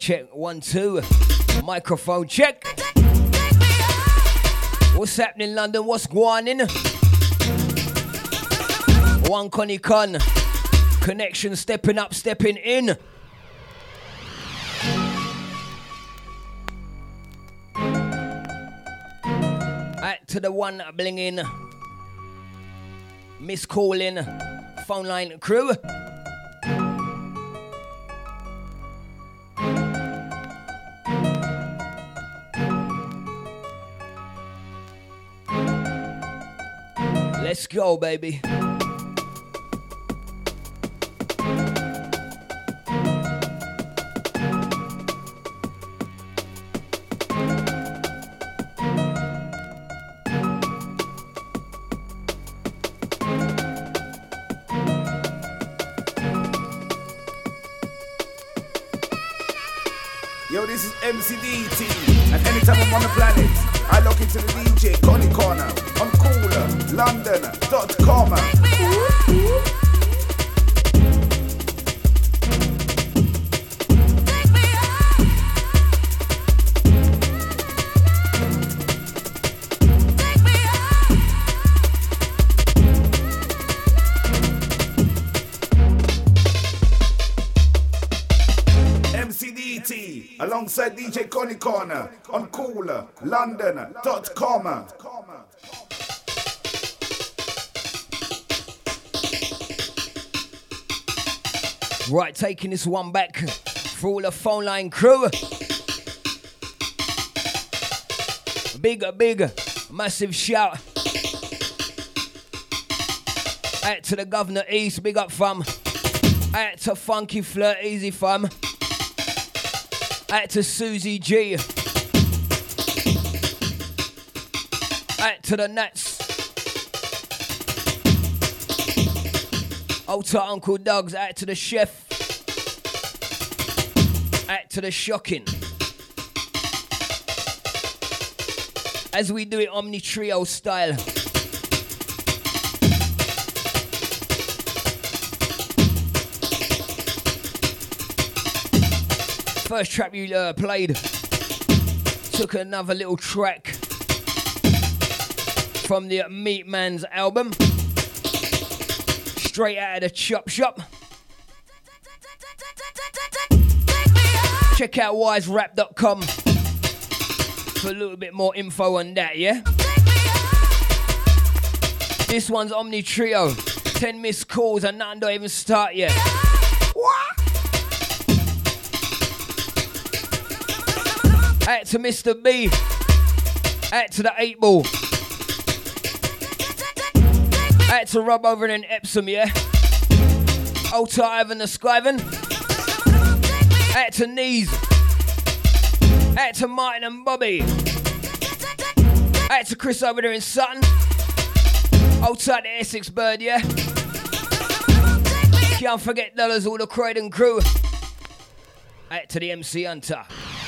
check. 1, 2. Microphone check. What's happening, London? What's going on? One Connie Con. Connection stepping up, stepping in. Out to the one blinging, miss calling, phone line crew. Let's go, baby. Yo, this is MCDT, and anytime I'm on the planet, I log into the DJ Connie Corner on coolerlondon.com. MCDT alongside DJ Connie Corner on coolerlondon.com. Right, taking this one back for all the phone line crew. Big, massive shout out to the Governor East, big up fam. Out to Funky Flirt, easy fam. Out to Susie G. Out to the Nats. Out to Uncle Doug's, out to the chef. Out to the shocking. As we do it Omni Trio style. First track you played, took another little track from the Meat Man's album. Straight out of the Chop Shop. Check out wiserap.com for a little bit more info on that, yeah? This one's Omni Trio. 10 missed calls and nothing don't even start yet. What? Out to Mr. B. Out to the 8 Ball. Out to Rob over in Epsom, yeah? Old to Ivan the Skyven. Out to Knees. Out to Martin and Bobby. Out to Chris over there in Sutton. Old to the Essex Bird, yeah? Can't forget Dollars, all the Croydon crew. Out to the MC Hunter.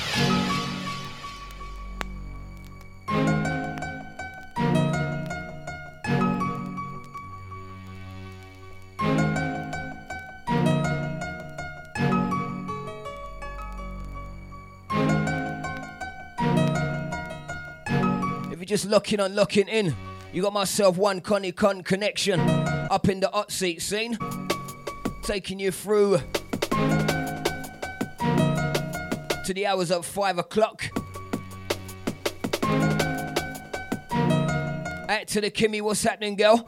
Just locking on, locking in. You got myself one Connie Con connection up in the hot seat scene, taking you through to the hours of 5 o'clock. Out to the Kimmy, what's happening, girl?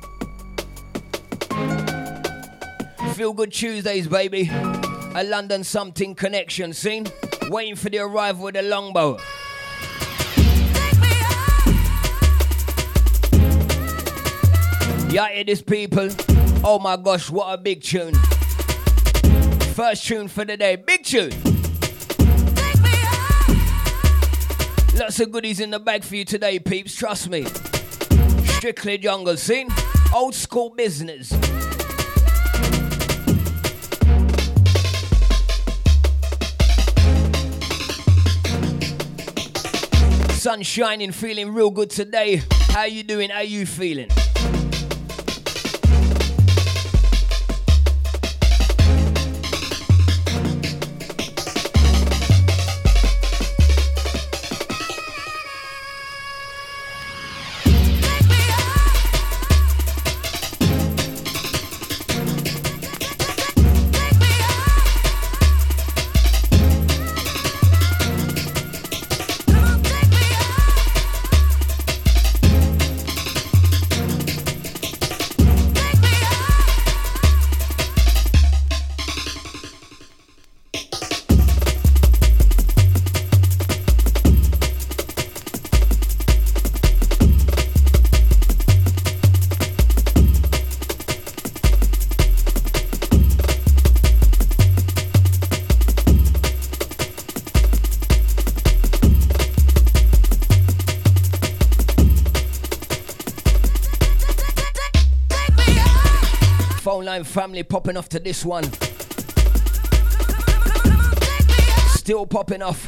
Feel Good Tuesdays, baby. A London something connection scene. Waiting for the arrival of the longbow. Yeah, it is, people. Oh my gosh, what a big tune. First tune for the day. Big tune. Lots of goodies in the bag for you today, peeps. Trust me. Strictly jungle scene. Old school business. Sun shining, feeling real good today. How you doing? How you feeling? Phone line family popping off to this one. Still popping off.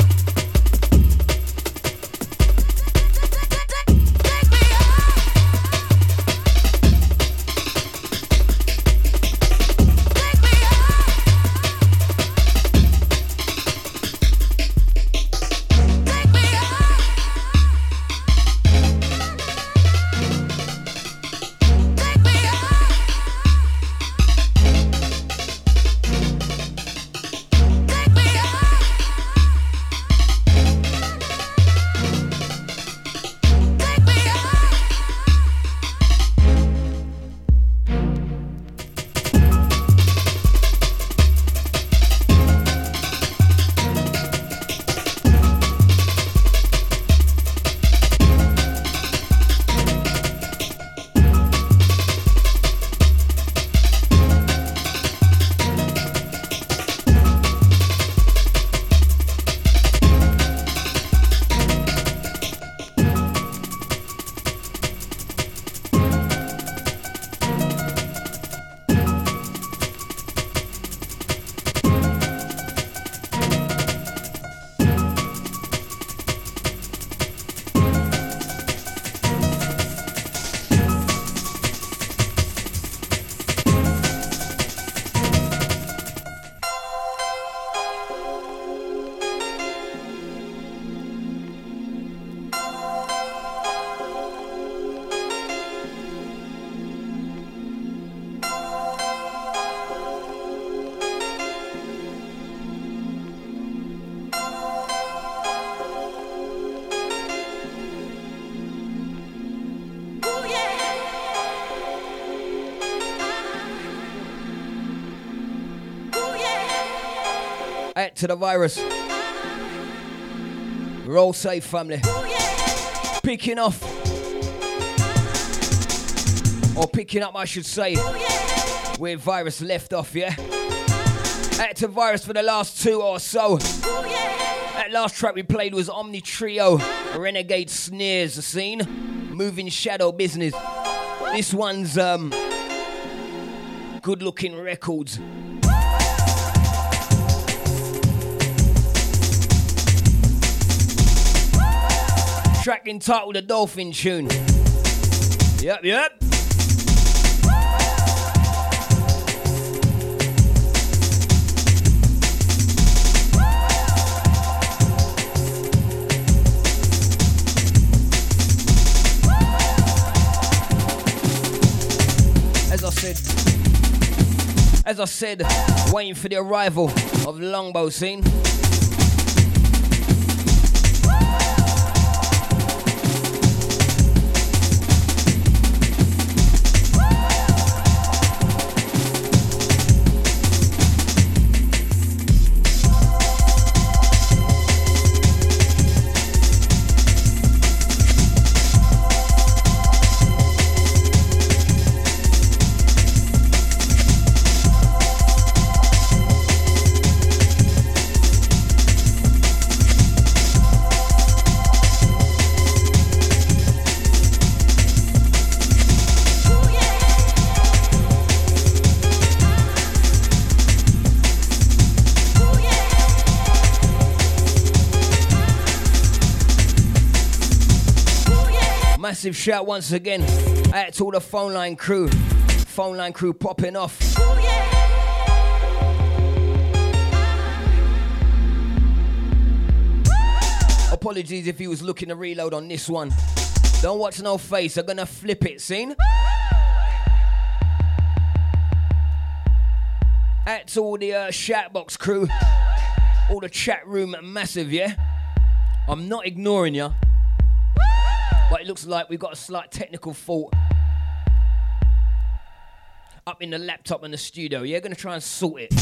Out to the virus. Roll safe, family. Picking off. Or picking up, I should say. Where virus left off, yeah? Out to virus for the last two or so. That last track we played was Omni Trio. Renegade Sneers, the scene. Moving Shadow Business. This one's Good Looking Records. Track entitled The Dolphin Tune. Yep. As I said, waiting for the arrival of the Longbow scene. Massive shout once again out to all the phone line crew. Phone line crew popping off. Apologies if you was looking to reload on this one. Don't watch no face, I'm gonna flip it, seen? Out to all the Shoutbox crew. All the chat room massive, yeah? I'm not ignoring ya. But it looks like we've got a slight technical fault up in the laptop in the studio. Yeah, gonna try and sort it.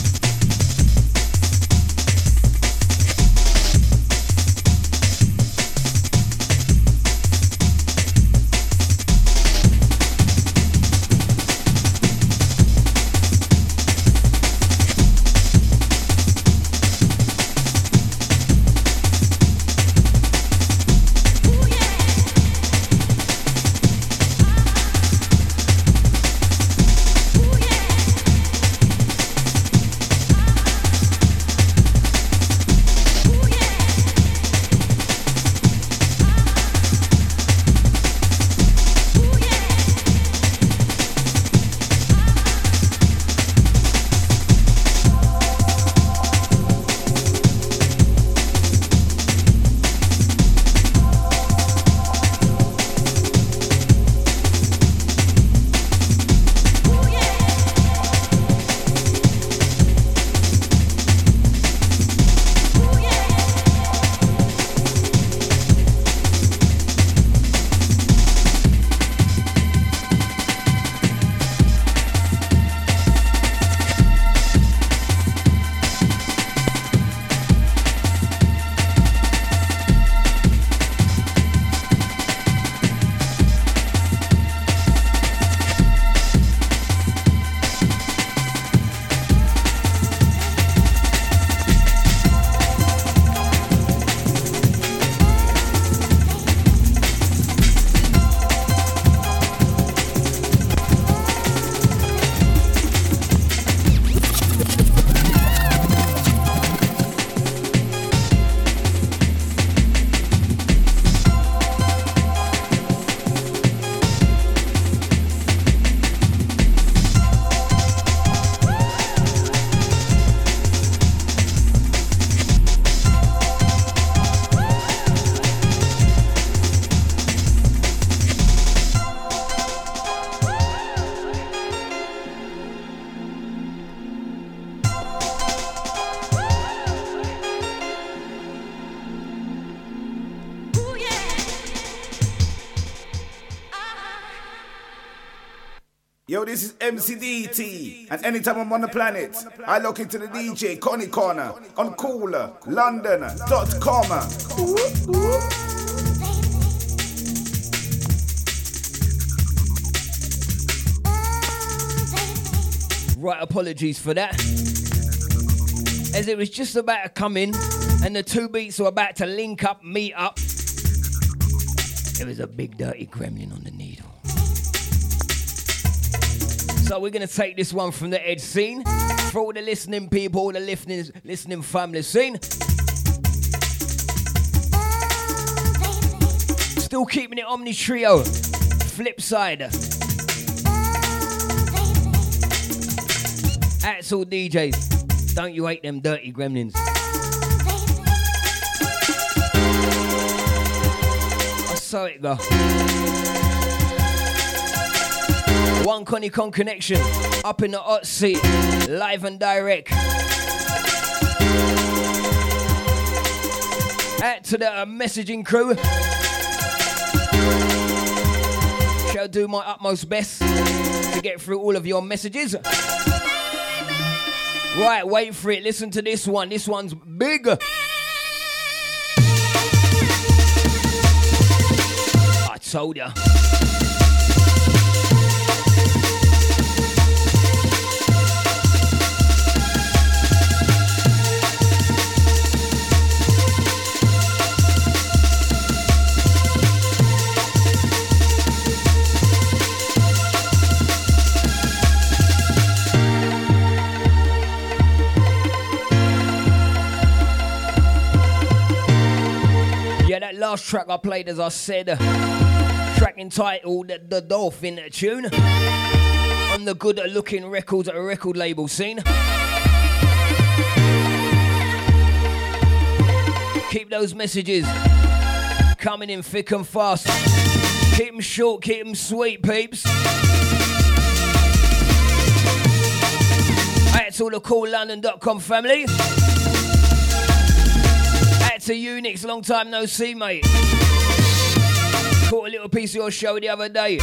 Yo, this is MCDT, and anytime I'm on the planet, I look into the DJ Connie Corner on coolerlondon.com. Right, apologies for that. As it was just about to come in, and the two beats were about to link up, meet up, there was a big dirty gremlin on the needle. So we're going to take this one from the Ed scene. For all the listening people, all the listening family scene. Still keeping it Omni Trio. Flip side. That's all DJs. Don't you hate them dirty gremlins. I saw it go. One Connie Con connection, up in the hot seat, live and direct. Out to the messaging crew. Shall do my utmost best to get through all of your messages. Right, wait for it. Listen to this one. This one's big. I told ya. That last track I played, as I said, track entitled The Dolphin Tune, on the Good Looking Records record label scene. Keep those messages coming in thick and fast. Keep them short, keep them sweet, peeps. That's all the coolerlondon.com family. To Unix, long time no see, mate. Caught a little piece of your show the other day.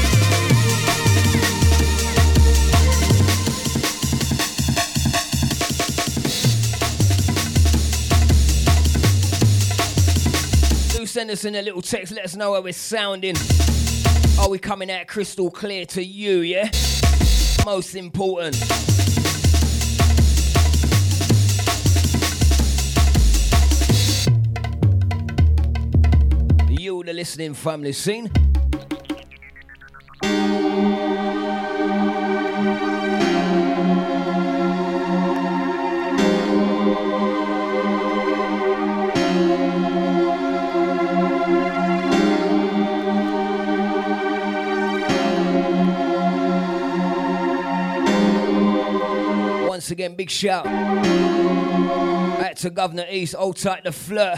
Do send us in a little text, let us know how we're sounding. Are we coming out crystal clear to you, yeah? Most important. You, the listening family scene. Once again, big shout out to Governor East, old tight the flirt.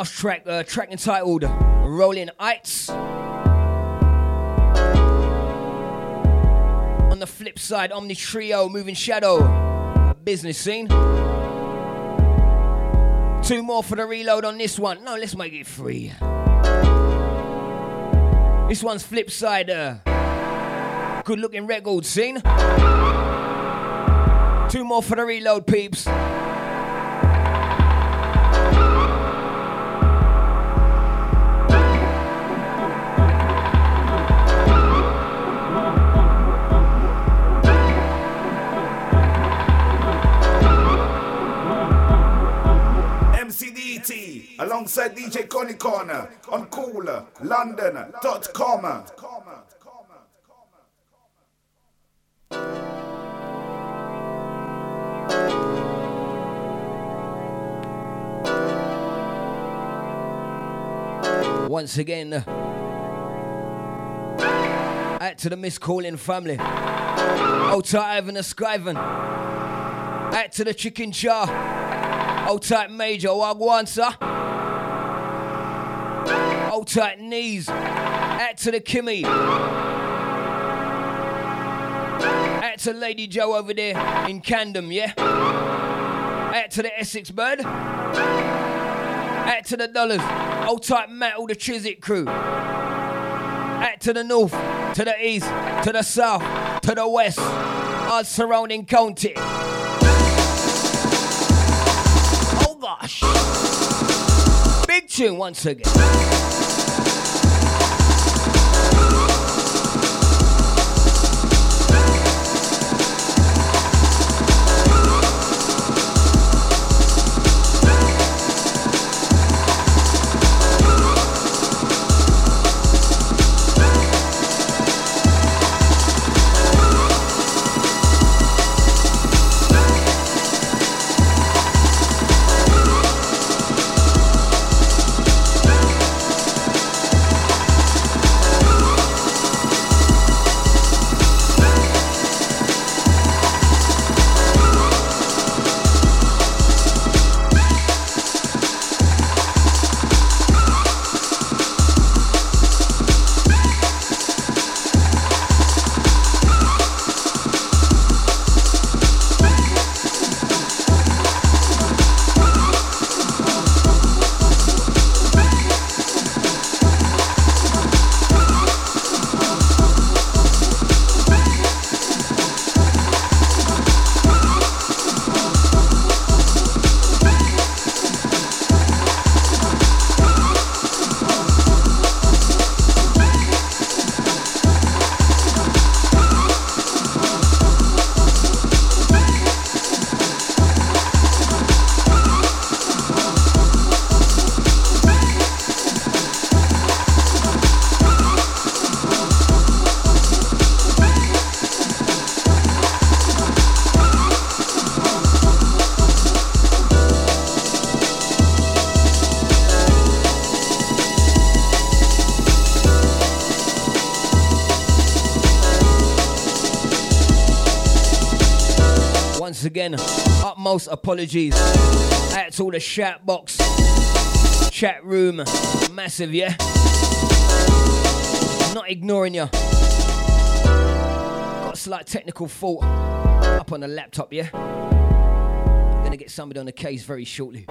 last track, track entitled Rolling Heights. On the flip side, Omni Trio, Moving Shadow, Business Scene. 2 more for the reload on this one. No, let's make it 3. This one's flip side, Good Looking Record Scene. 2 more for the reload, peeps. MCDT alongside DJ Connie Corner on Cooler London.com. Once again, out to the Miss Calling family. Old tight Ivan the Skyvan. Out to the Chicken Jar. Old tight Major Wagwan, sir. Old tight Knees. Out to the Kimmy. Out to Lady Joe over there in Camden, yeah? Out to the Essex Bird. Out to the Dollars. Old tight Matt, all the Chiswick crew. Out to the north, to the east, to the south, to the west. Our surrounding county. Oh gosh. Big tune once again. Again, utmost apologies out to all the chat box, chat room, massive, yeah? Not ignoring you. Got a slight technical fault up on the laptop, yeah? Gonna get somebody on the case very shortly.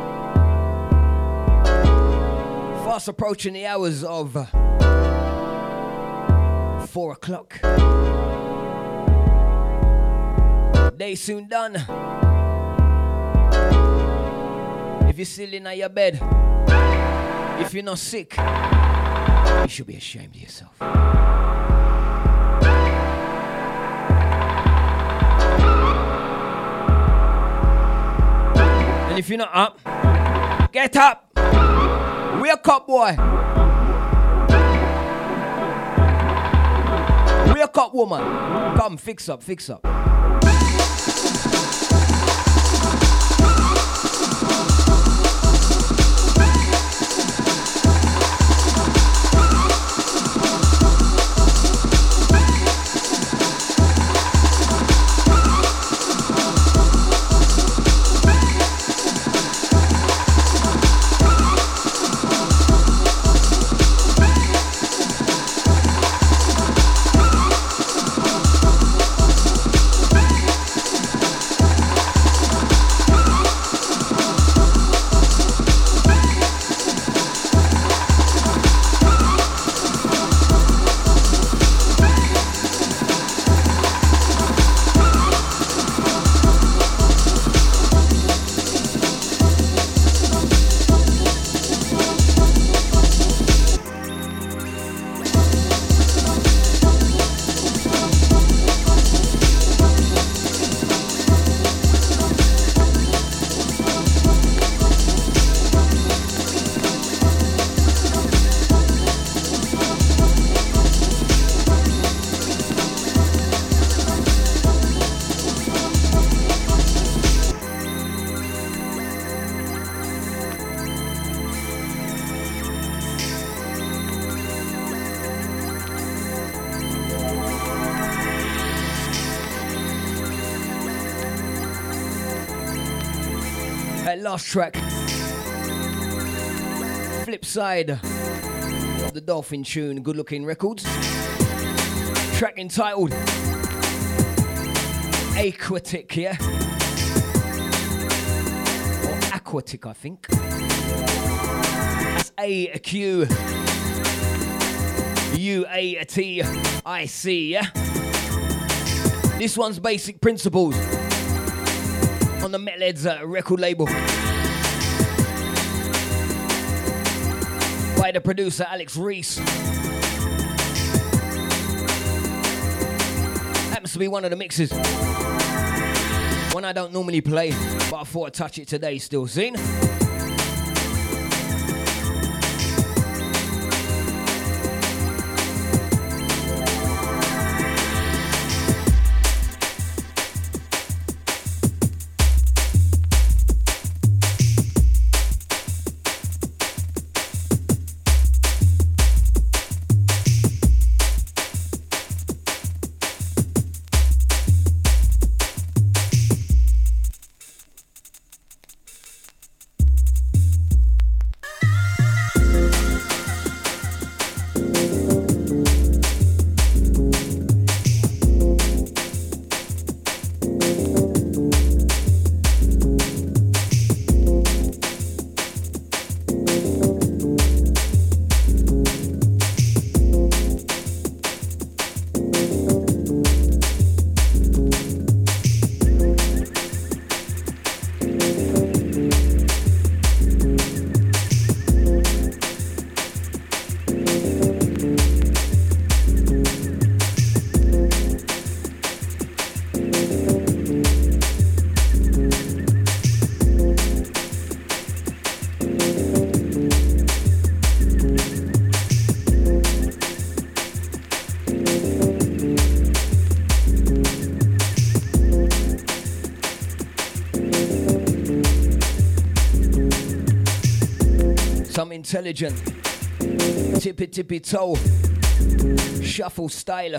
Fast approaching the hours of 4 o'clock. Day soon done. If you're still in your bed, if you're not sick, you should be ashamed of yourself. And if you're not up, get up. Wake up, boy. Wake up, woman. Come, fix up, fix up. Last track. Flip side of the Dolphin tune, Good Looking Records. Track entitled Aquatic, yeah? Or Aquatic, I think. That's A-Q. U-A-T-I-C, yeah? This one's Basic Principles on the Metalheads record label by the producer Alex Reese. Happens to be one of the mixes, one I don't normally play, but I thought I'd touch it today still. Seen? Intelligent, tippy toe, shuffle style.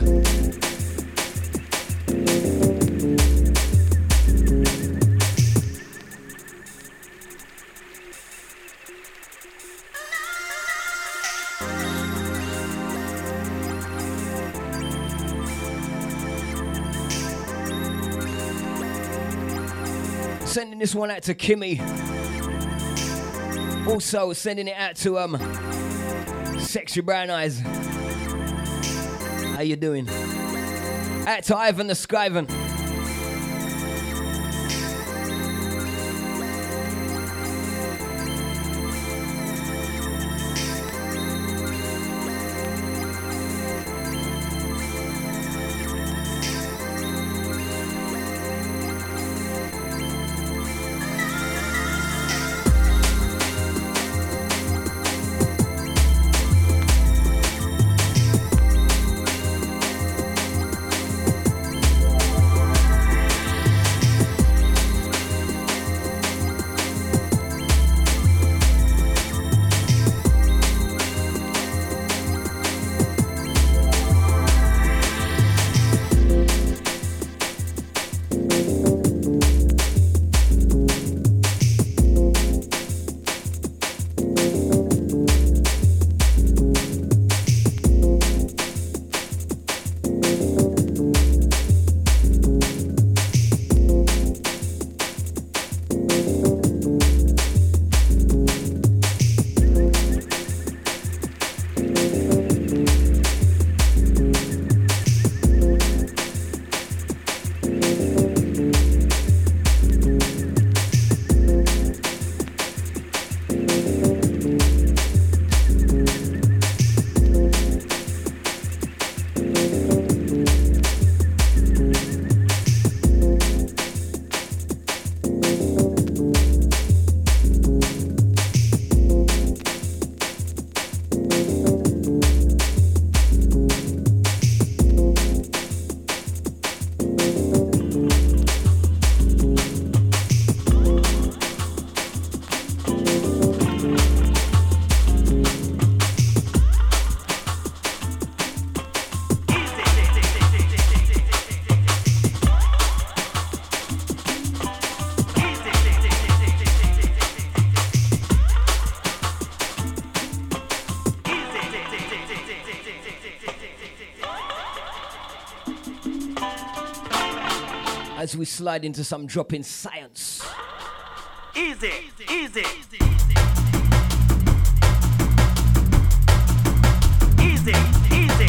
Sending this one out to Kimmy. Also sending it out to Sexy Brown Eyes. How you doing? Out to Ivan the Skyvan. as we slide into some dropping science. Easy, easy. Easy, easy.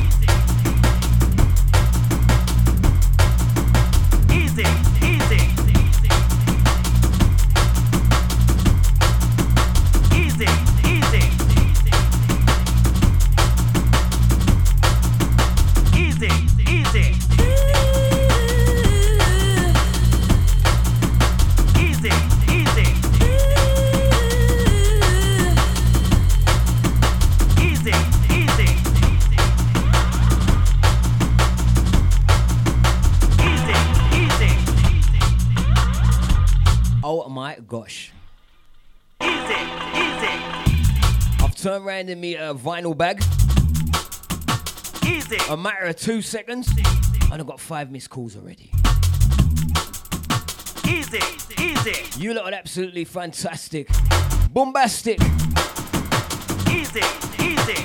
Easy, easy. Easy, easy. Easy, easy. Easy, easy. Easy, easy. Easy, easy. Oh my gosh. Easy, easy. I've turned around in me a vinyl bag. Easy. A matter of 2 seconds, and I've got 5 missed calls already. Easy, easy. You lot are absolutely fantastic. Bombastic. Easy, easy.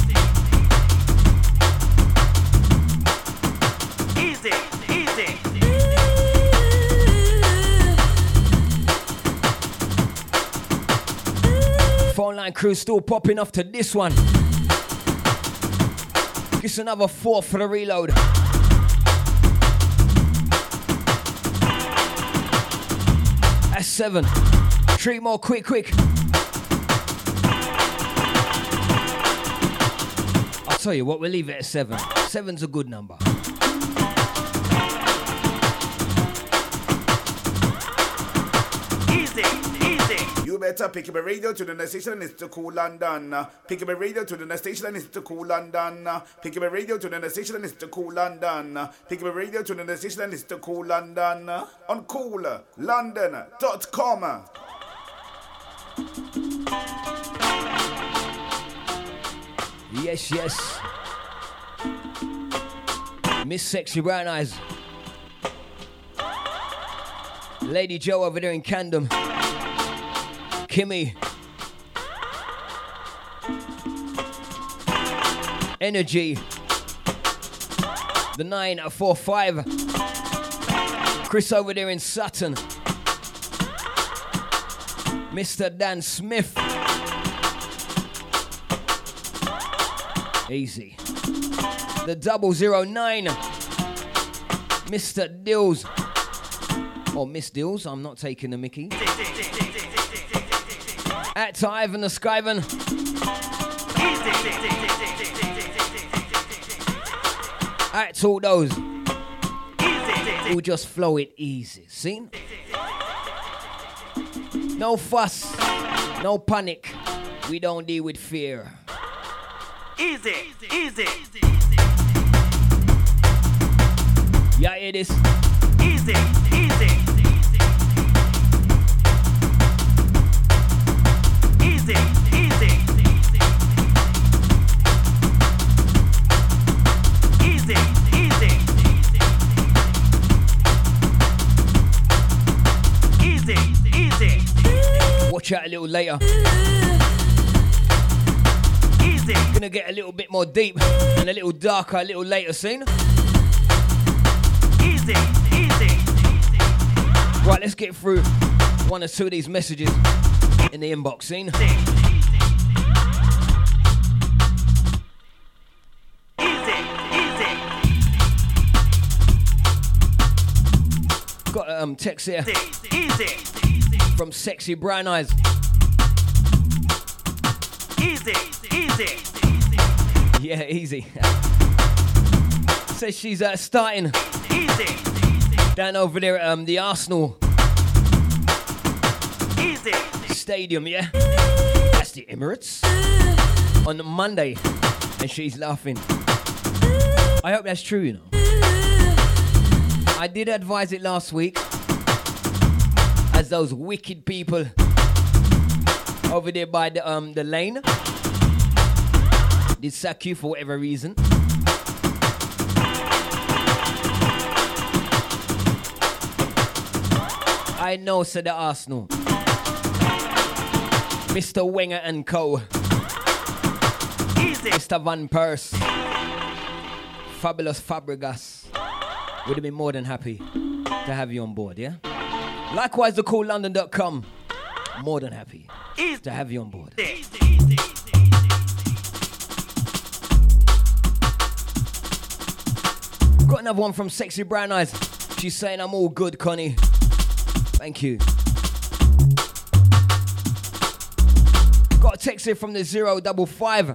Easy, easy. Phone line crew still popping off to this one. Just another 4 for the reload. That's 7. 3 more, quick. I'll tell you what, we'll leave it at 7. 7's a good number. Easy, easy. You better pick up a radio to the next station and it's to cool London. Pick up a radio to the next station and it's to cool London. Pick up a radio to the next station and it's to cool London. Pick up a radio to the next station and it's to cool London. On coollondon.com. Yes. Miss Sexy Brown Eyes. Lady Joe over there in Camden. Kimmy. Energy. The 945. Chris over there in Sutton. Mr. Dan Smith. Easy. The 009. Mr. Dills. Or Miss Dills, I'm not taking the mickey. At to Ivan the Skyvan. At to all those who just flow it easy. See? No fuss, no panic. We don't deal with fear. Easy, easy. Yeah, hear this? Easy, easy. Easy, easy. Easy, easy. Easy, easy. Watch out a little later. Easy. Gonna get a little bit more deep and a little darker a little later, seen? Easy, easy. Right, let's get through 1 or 2 of these messages in the inbox, seen? Easy, easy. Got a text here Easy, from Sexy Brown Eyes. easy, easy. Yeah, easy. Says she's starting Easy, down over there at the Arsenal easy. Stadium, yeah? That's the Emirates. On Monday. And she's laughing. I hope that's true, you know. I did advise it last week. As those wicked people over there by the lane did sack you for whatever reason. I know, said the Arsenal. Mr. Wenger and Co. Easy. Mr. Van Persie. Fabulous Fabregas. Would have been more than happy. to have you on board, yeah? Likewise, thecoollondon.com. More than happy to have you on board. Got another one from Sexy Brown Eyes. She's saying I'm all good, Connie. Thank you. Got a text here from the 055.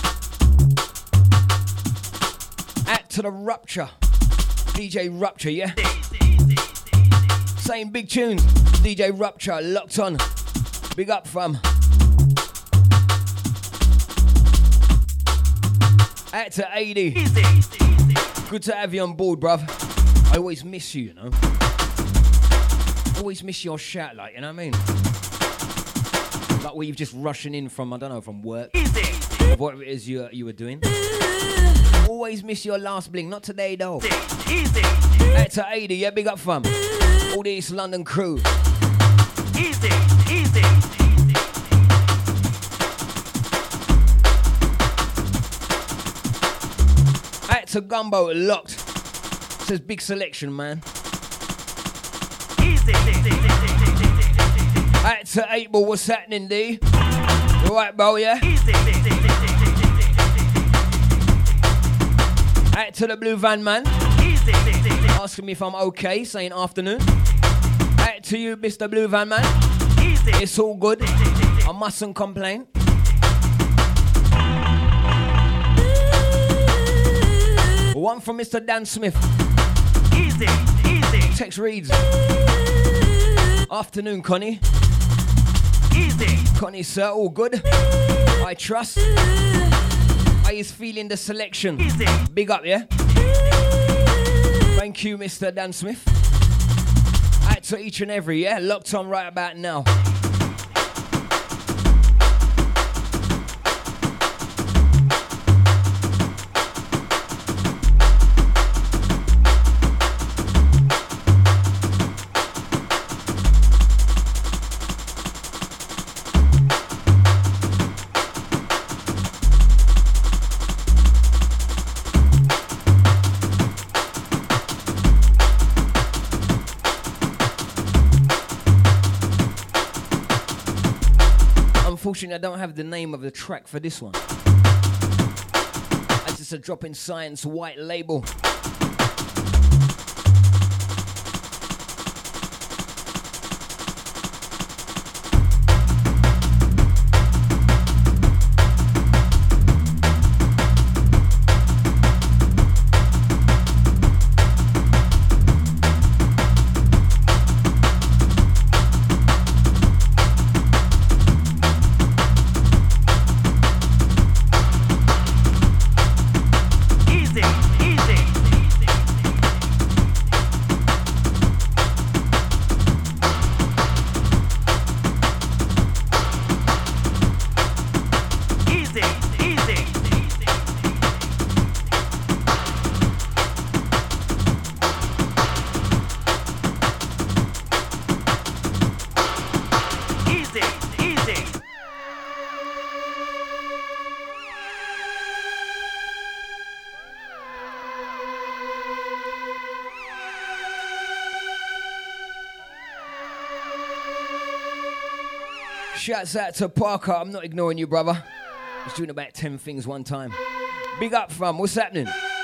At to the Rupture. DJ Rupture, yeah? Saying big tunes. DJ Rupture, locked on. Big up, fam. At to 80. Good to have you on board, bruv. I always miss you, you know? Always miss your shout, like, you know what I mean? Like where you've just rushing in from, I don't know, from work. Or whatever it is you were doing. Always miss your last bling. Not today, though. At to 80, yeah, big up, fam. All the East London crew. Easy. At to Gumbo, locked. Says big selection, man. At to 8 Ball, what's happening, D? You alright, bro, yeah? At to the Blue Van Man. Asking me if I'm okay, saying afternoon. At to you, Mr. Blue Van Man. It's all good. I mustn't complain. One from Mr. Dan Smith. Text reads. Afternoon, Connie. Connie, sir, all good? I trust. How is feeling the selection? Big up, yeah? Thank you, Mr. Dan Smith. Out to each and every, yeah? Locked on right about now. Unfortunately, I don't have the name of the track for this one. As it's a Drop in Science white label. Shouts out to Parker. I'm not ignoring you, brother. I was doing about 10 things one time. Big up, fam. What's happening?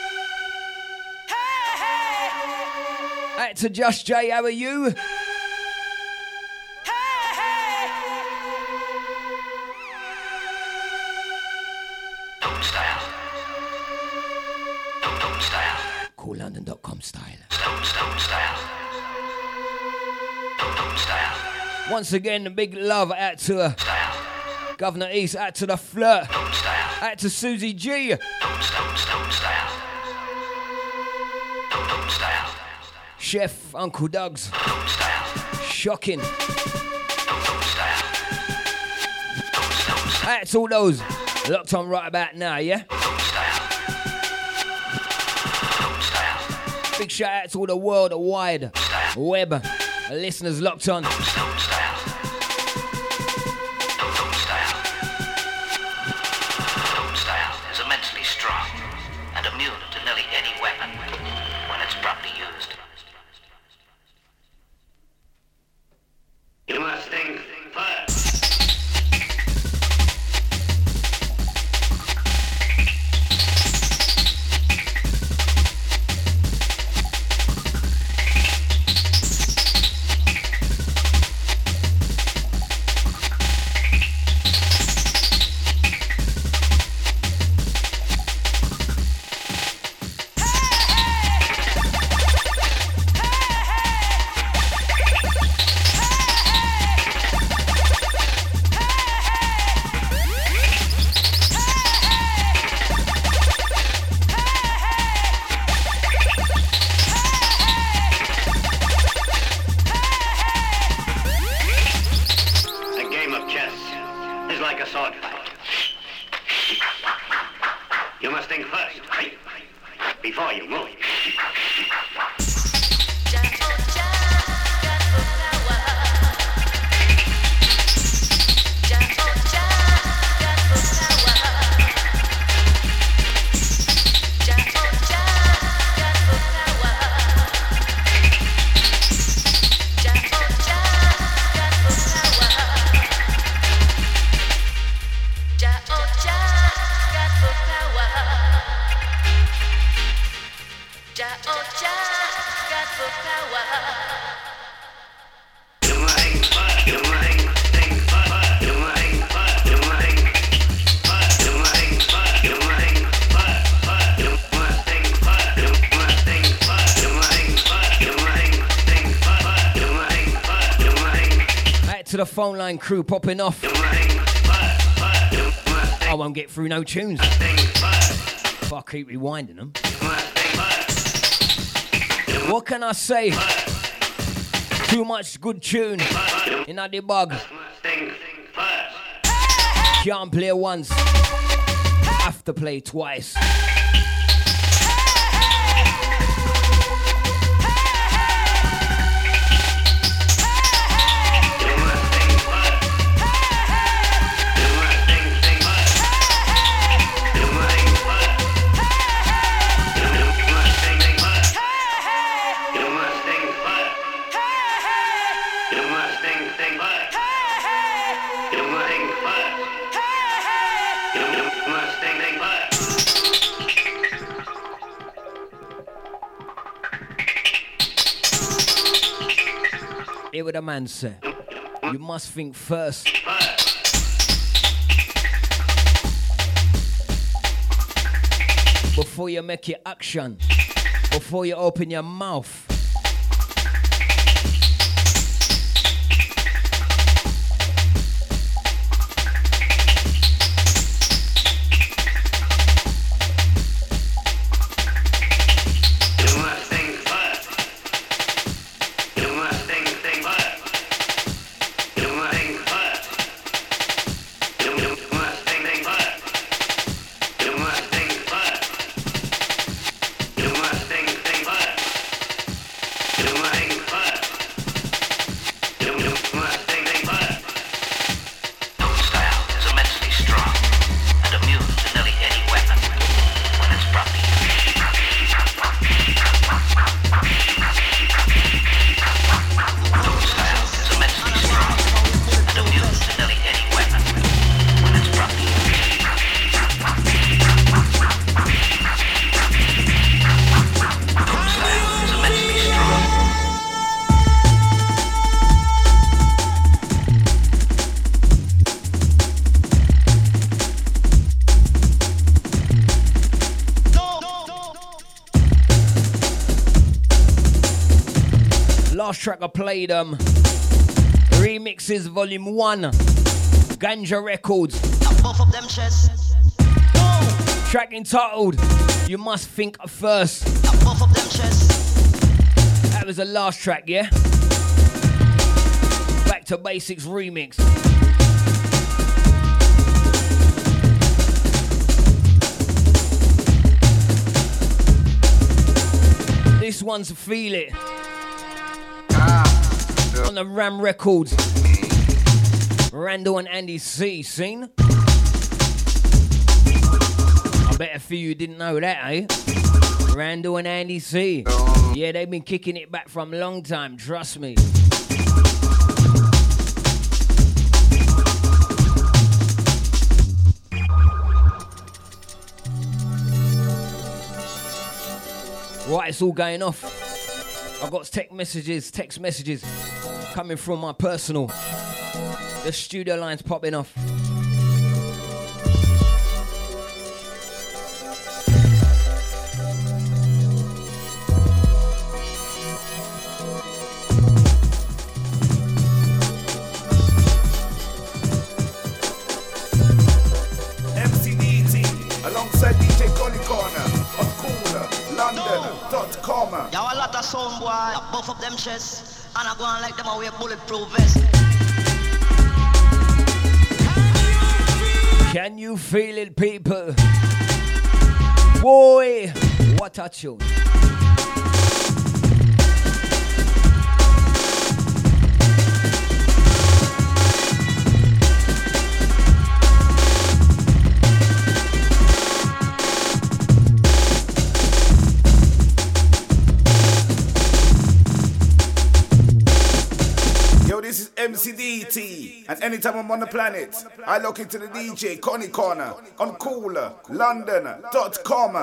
Hey. Out to Just J. How are you? CoolLondon.com style. Once again, big love out to Governor East, out to the Flirt, out to Susie G. Chef Uncle Doug's. Shocking. Out to all those locked on right about now, yeah? Big shout out to all the worldwide web listeners locked on. think first, right? Before you move. To the phone line crew popping off. I won't get through no tunes if I keep rewinding them. What can I say? Too much good tune in the bug. Can't play once, have to play twice. Hear what a man said. You must think first. Before you make your action. Before you open your mouth. Last track I played, Remixes Volume 1, Ganja Records. Both of them chests. Track entitled, You Must Think First. Both of them chests. That was the last track, yeah? Back to Basics Remix. This one's Feel It. On the Ram Records. Randall and Andy C, seen? I bet a few of you didn't know that, eh? Randall and Andy C. Yeah, they've been kicking it back from a long time, trust me. Right, it's all going off. I've got text messages coming from my personal. The studio line's popping off. Alongside DJ Collie Corner on cooler.london.com. Y'all a lot of sound boy, both of them chests. And I go on like them away bulletproof vest. Can you feel it, people? Boy, what a tune. This is MCDT, and anytime I'm on the planet, I look into the DJ Connie Corner on coolerlondon.com.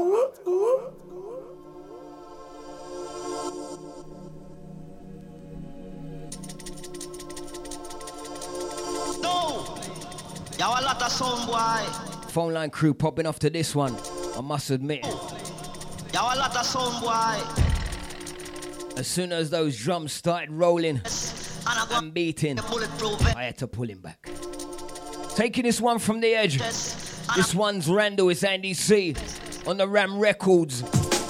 No, y'all a lot of sound boy. Phone line crew popping off to this one, I must admit. Y'all a lot of sound boy. As soon as those drums started rolling and beating, I had to pull him back. Taking this one from the edge. This one's Randall, it's Andy C on the Ram Records.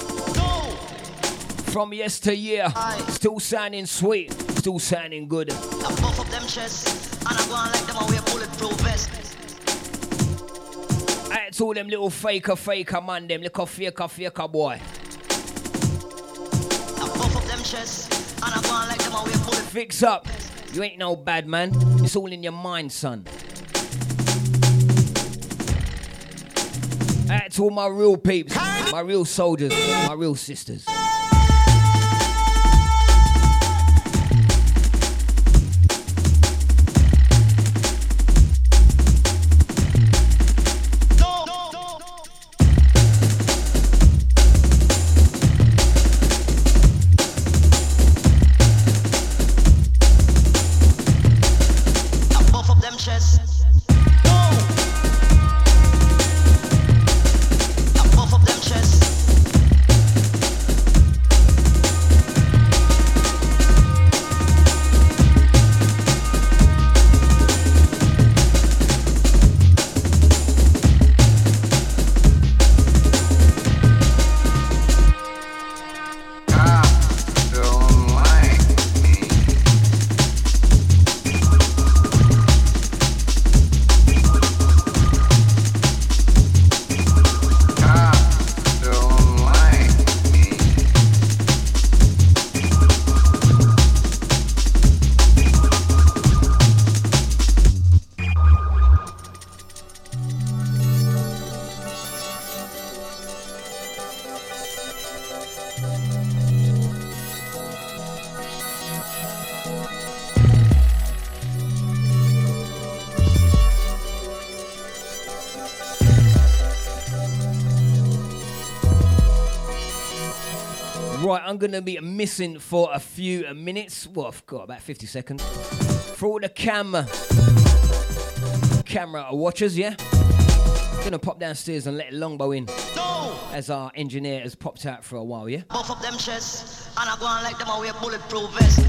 From yesteryear, still sounding sweet, still sounding good. Both of them chests, and I go on like them and wear bulletproof vest. I had all them little faker man, them little faker boy. Both of them chests, and I go on like them and wear bulletproof. Fix up, you ain't no bad man. It's all in your mind, son. I had all my real peeps, my real soldiers, my real sisters. Right, I'm going to be missing for a few minutes. Well, I've got about 50 seconds. For all the camera watchers, yeah? Going to pop downstairs and let Longbow in. No! As our engineer has popped out for a while, yeah? Both of them chests, and I go on like them and wear bulletproof vest.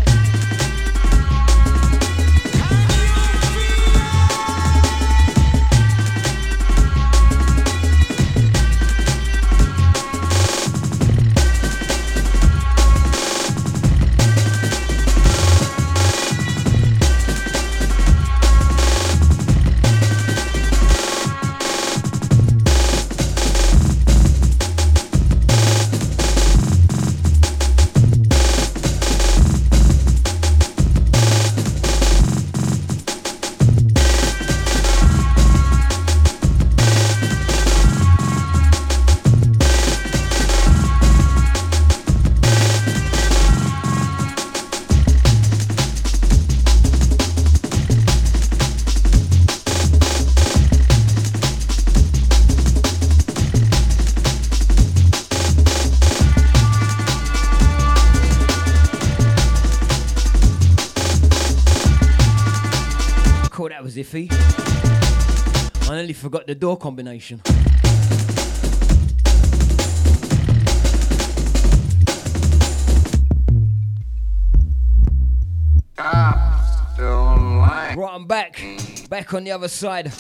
That was iffy. I nearly forgot the door combination. Right, I'm back on the other side.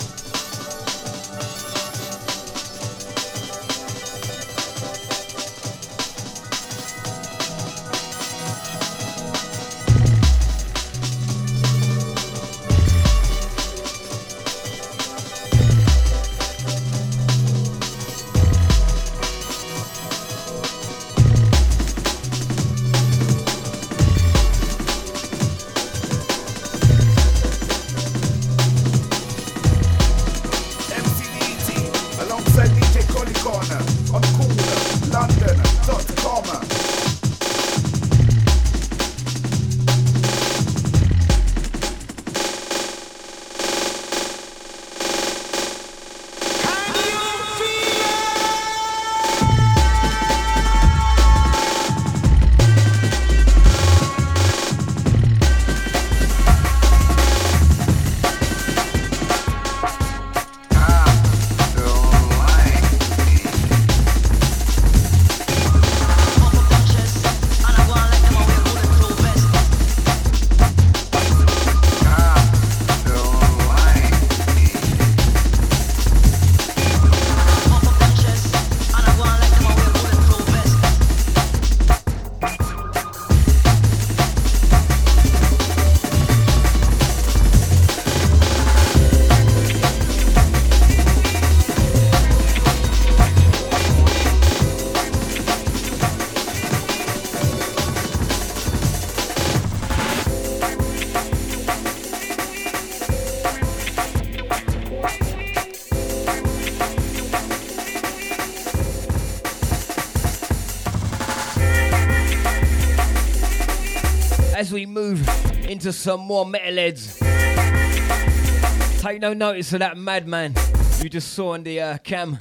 as we move into some more metalheads. Take no notice of that madman you just saw on the cam.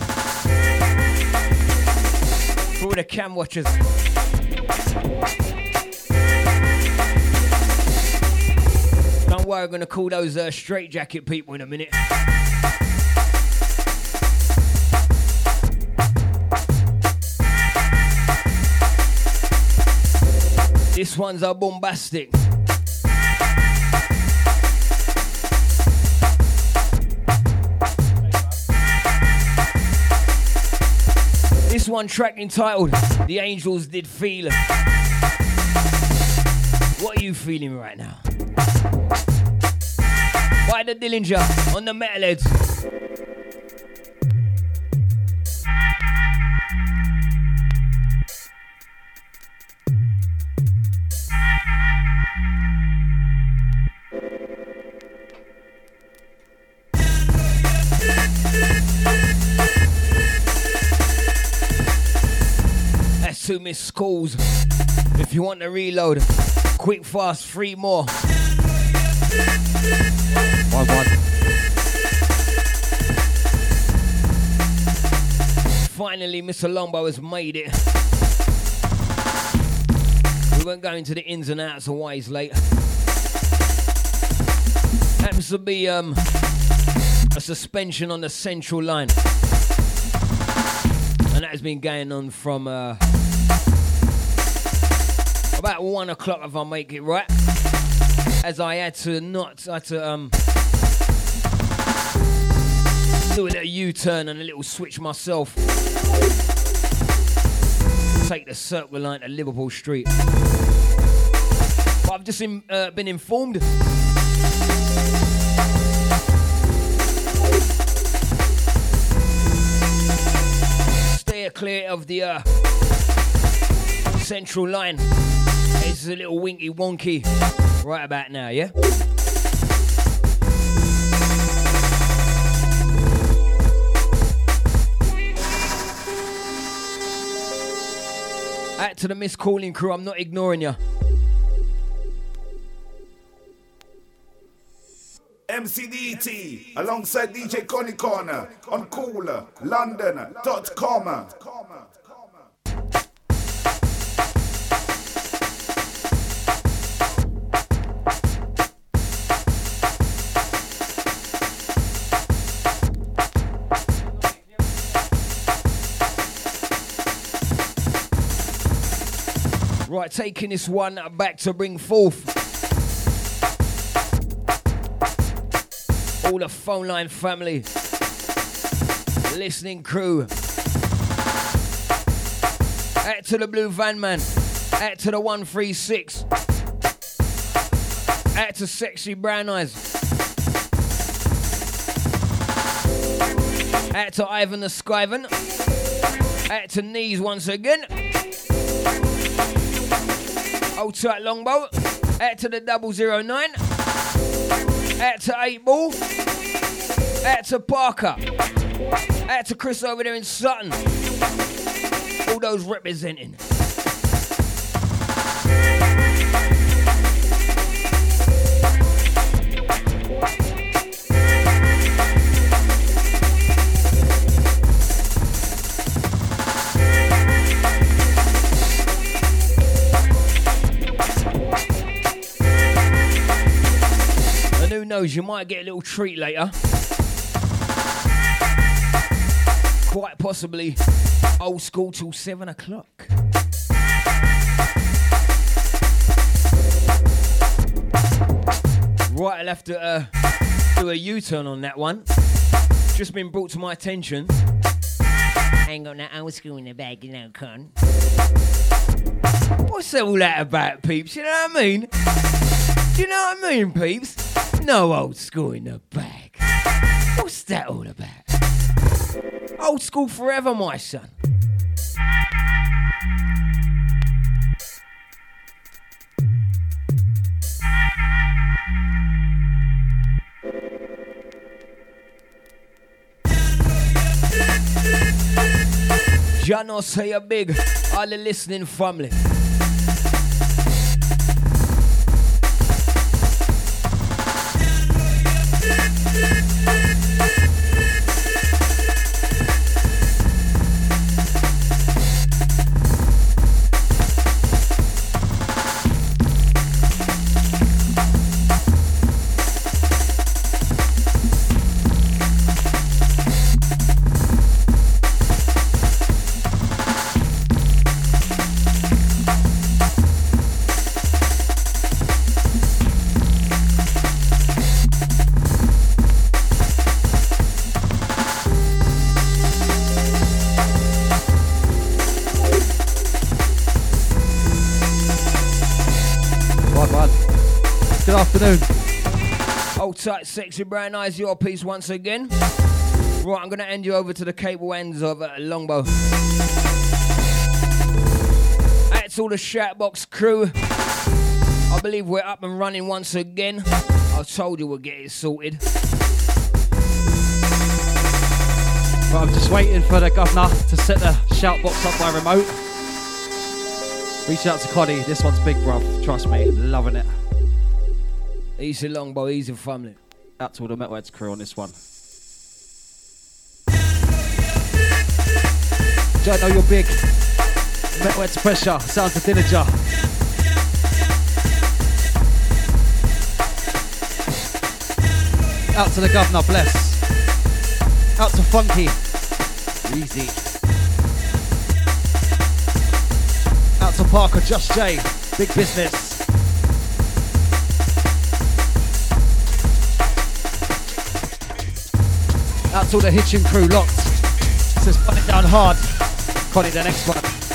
For all the cam watchers. Don't worry, I'm going to call those straight jacket people in a minute. This one's a bombastic. This one track entitled The Angels Did Feel. What are you feeling right now? By the Dillinger on the Metalheads. That's 2 missed calls. If you want to reload, quick, fast, 3 more. 1-1. Finally, Mr. Longbow has made it. We won't go into the ins and outs of why he's late. Happens to be a suspension on the central line. And that has been going on from about 1 o'clock, if I make it right. As I had to do a little U-turn and a little switch myself. Take the Circle Line to Liverpool Street. But I've just been informed. Stay clear of the central line. It's a little winky wonky right about now, yeah? Out to the Miss Calling crew, I'm not ignoring you. MCDT alongside DJ Connie Corner on coolerlondon.com. Right, taking this one back to bring forth all the phone line family, listening crew. Out to the Blue Van Man, out to the 136, out to Sexy Brown Eyes, out to Ivan the Skyvan, out to Knees once again. Old tight Longbow, out to the 009, out to 8 Ball, out to Parker, out to Chris over there in Sutton. All those representing. Who knows, you might get a little treat later. Quite possibly old school till 7 o'clock. Right, I'll have to do a U-turn on that one. Just been brought to my attention. Ain't got no old school in the bag, you know, con. What's all that about, peeps? You know what I mean? Do you know what I mean, peeps? No old school in the bag. What's that all about? Old school forever, my son. Jano say a big, all the listening family. afternoon. Hold tight, Sexy Brown Eyes, your piece once again. Right, I'm going to end you over to the cable ends of Longbow. That's all the Shoutbox crew. I believe we're up and running once again. I told you we'll get it sorted. Right, I'm just waiting for the governor to set the Shoutbox up by remote. Reach out to Connie. This one's big, bruv. Trust me, loving it. Easy Longbow, easy family. Out to all the Metalheads crew on this one. Joe, I know you're big. Metalheads pressure. Sounds of Dillinger. Out to the governor, bless. Out to Funky. Easy. Out to Parker, Just J. Big business. Out to all the Hitchin crew locked. Says put it down hard. Connie, the next one.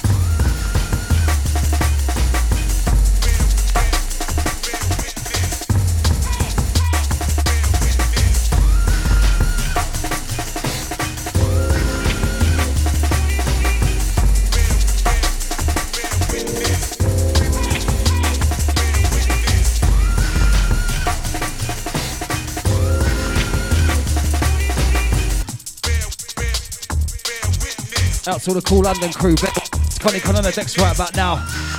Out to all the Cool London crew. It's Connie Con on the decks right about now.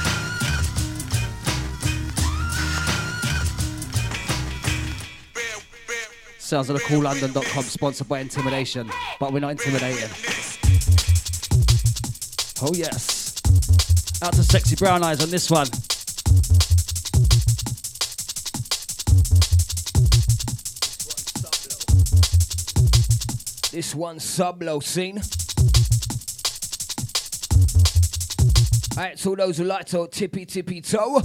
Sounds of the CoolLondon.com, sponsored by Intimidation. But we're not intimidating. Oh yes. Out to Sexy Brown Eyes on this one. This one's Sublow scene. Alright, to all those who like to tippy toe.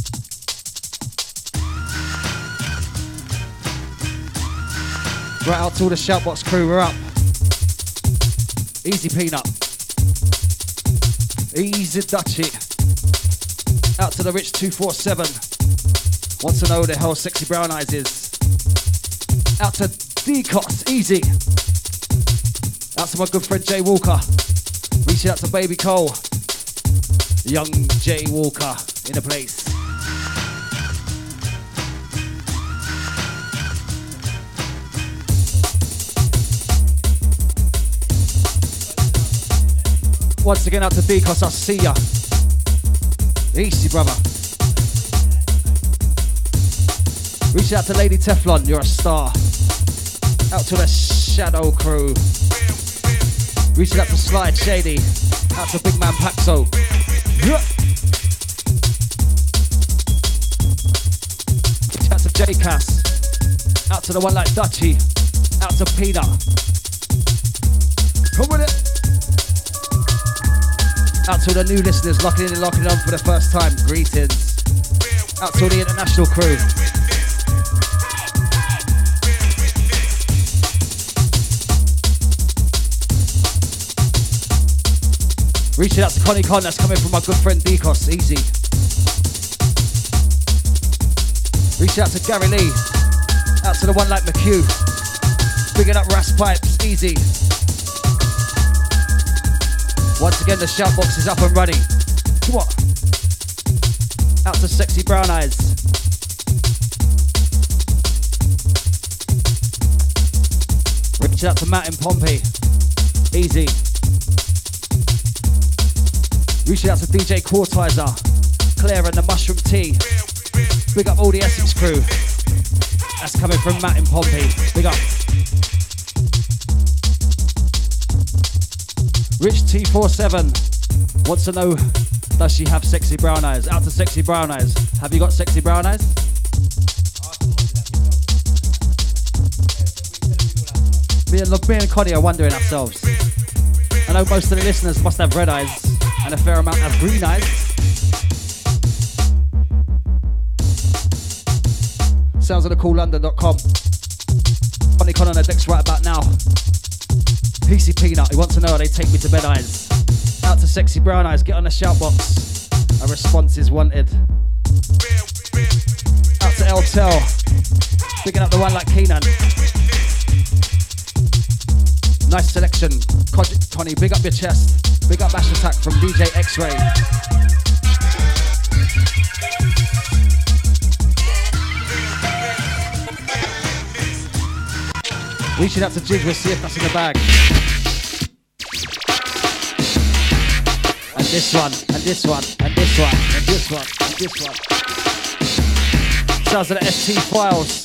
Right out to all the Shoutbox crew, we're up. Easy Peanut. Easy Dutchie. Out to the Rich 247. Wants to know who the hell Sexy Brown Eyes is. Out to D-Cots, easy. Out to my good friend Jay Walker. Reaching out to Baby Cole. Young Jay Walker in the place. Once again out to D-Cots, I see ya. Easy, brother. Reach out to Lady Teflon, you're a star. Out to the Shadow crew. Reaching out to Slide Shady. Out to Big Man Paxo. Yeah. Out to J-Cass. Out to the one like Dutchie. Out to Peter. Come with it. Out to the new listeners locking in and locking on for the first time. Greetings. Out to the international crew. Reaching out to Connie Con, that's coming from my good friend D-Cots, easy. Reaching out to Gary Lee. Out to the one like McHugh. Bigging up Ras Pipes, easy. Once again, the Shoutbox is up and running. Come on. Out to Sexy Brown Eyes. Reaching out to Matt in Pompey. Easy. Reaching out to DJ Quartizer, Claire and the Mushroom Tea. Big up all the Essex crew. That's coming from Matt in Pompey. Big up. Rich T47 wants to know, does she have sexy brown eyes? Out to Sexy Brown Eyes. Have you got sexy brown eyes? Me and Connie are wondering ourselves. I know most of the listeners must have red eyes and a fair amount have green eyes. Sounds of the CoolLondon.com. Connie Con on the decks right about now. PC Peanut, he wants to know how they take me to bed eyes. Out to Sexy Brown Eyes, get on the shout box. A response is wanted. Out to El Tel. Picking up the one like Keenan. Nice selection. Connie, big up your chest. Big up Bash Attack from DJ X-Ray. Reaching out to Jig, we'll see if that's in the bag. And this one, and this one, and this one, and this one, and this one. Sounds of the ST Files.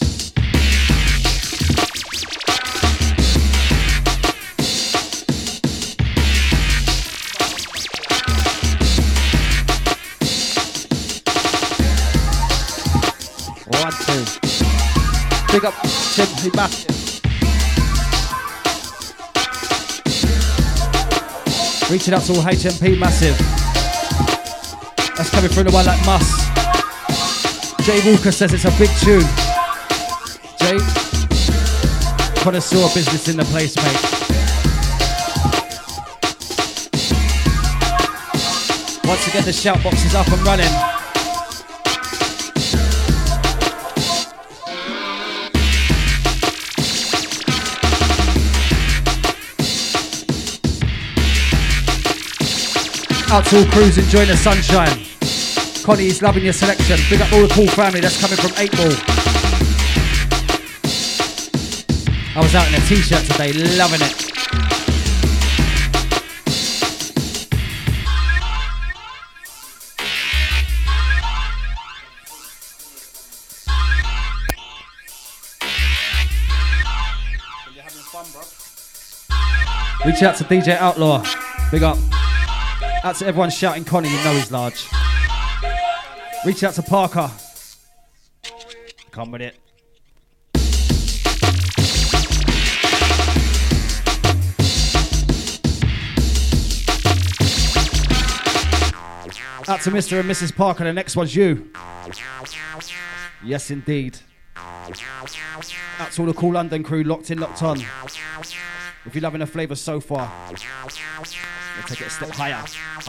One, two. Big up Tim Massive. Reaching out to all HMP Massive. That's coming through the one like Muss. Jay Walker says it's a big tune. Jay, connoisseur business in the place, mate. Once again, the shout box is up and running. Out to all crews enjoying the sunshine. Connie is loving your selection. Big up all the cool family that's coming from 8 Ball. I was out in a t-shirt today, loving it. You're having fun, bro. Reach out to DJ Outlaw. Big up. Out to everyone shouting Connie, you know he's large. Reach out to Parker. Come with it. Out to Mr. and Mrs. Parker, the next one's you. Yes, indeed. Out to all the cool London crew, locked in, locked on. If you're loving the flavour so far, we'll take it a step higher.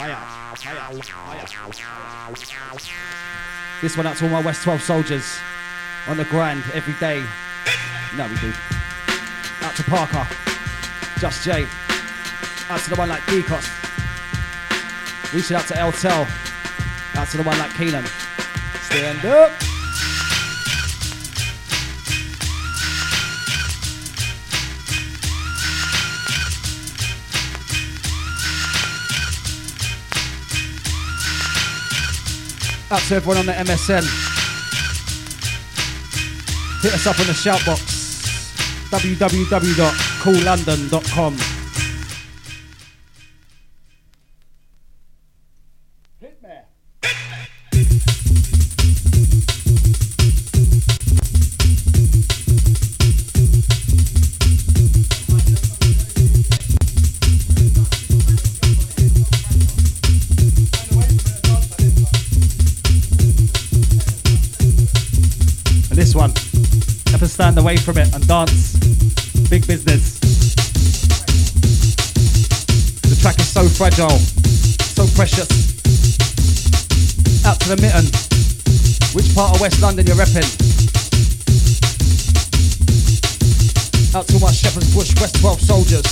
This one out to all my West 12 soldiers on the grind every day. No, we do. Out to Parker, Just Jay. Out to the one like Decos. Reaching out to El Tel. Out to the one like Keenan. Stand up. Out to everyone on the MSN. Hit us up on the shout box. www.coollondon.com. This one, never stand away from it and dance. Big business. The track is so fragile, so precious. Out to the mitten. Which part of West London you're repping? Out to my Shepherd's Bush West 12 soldiers.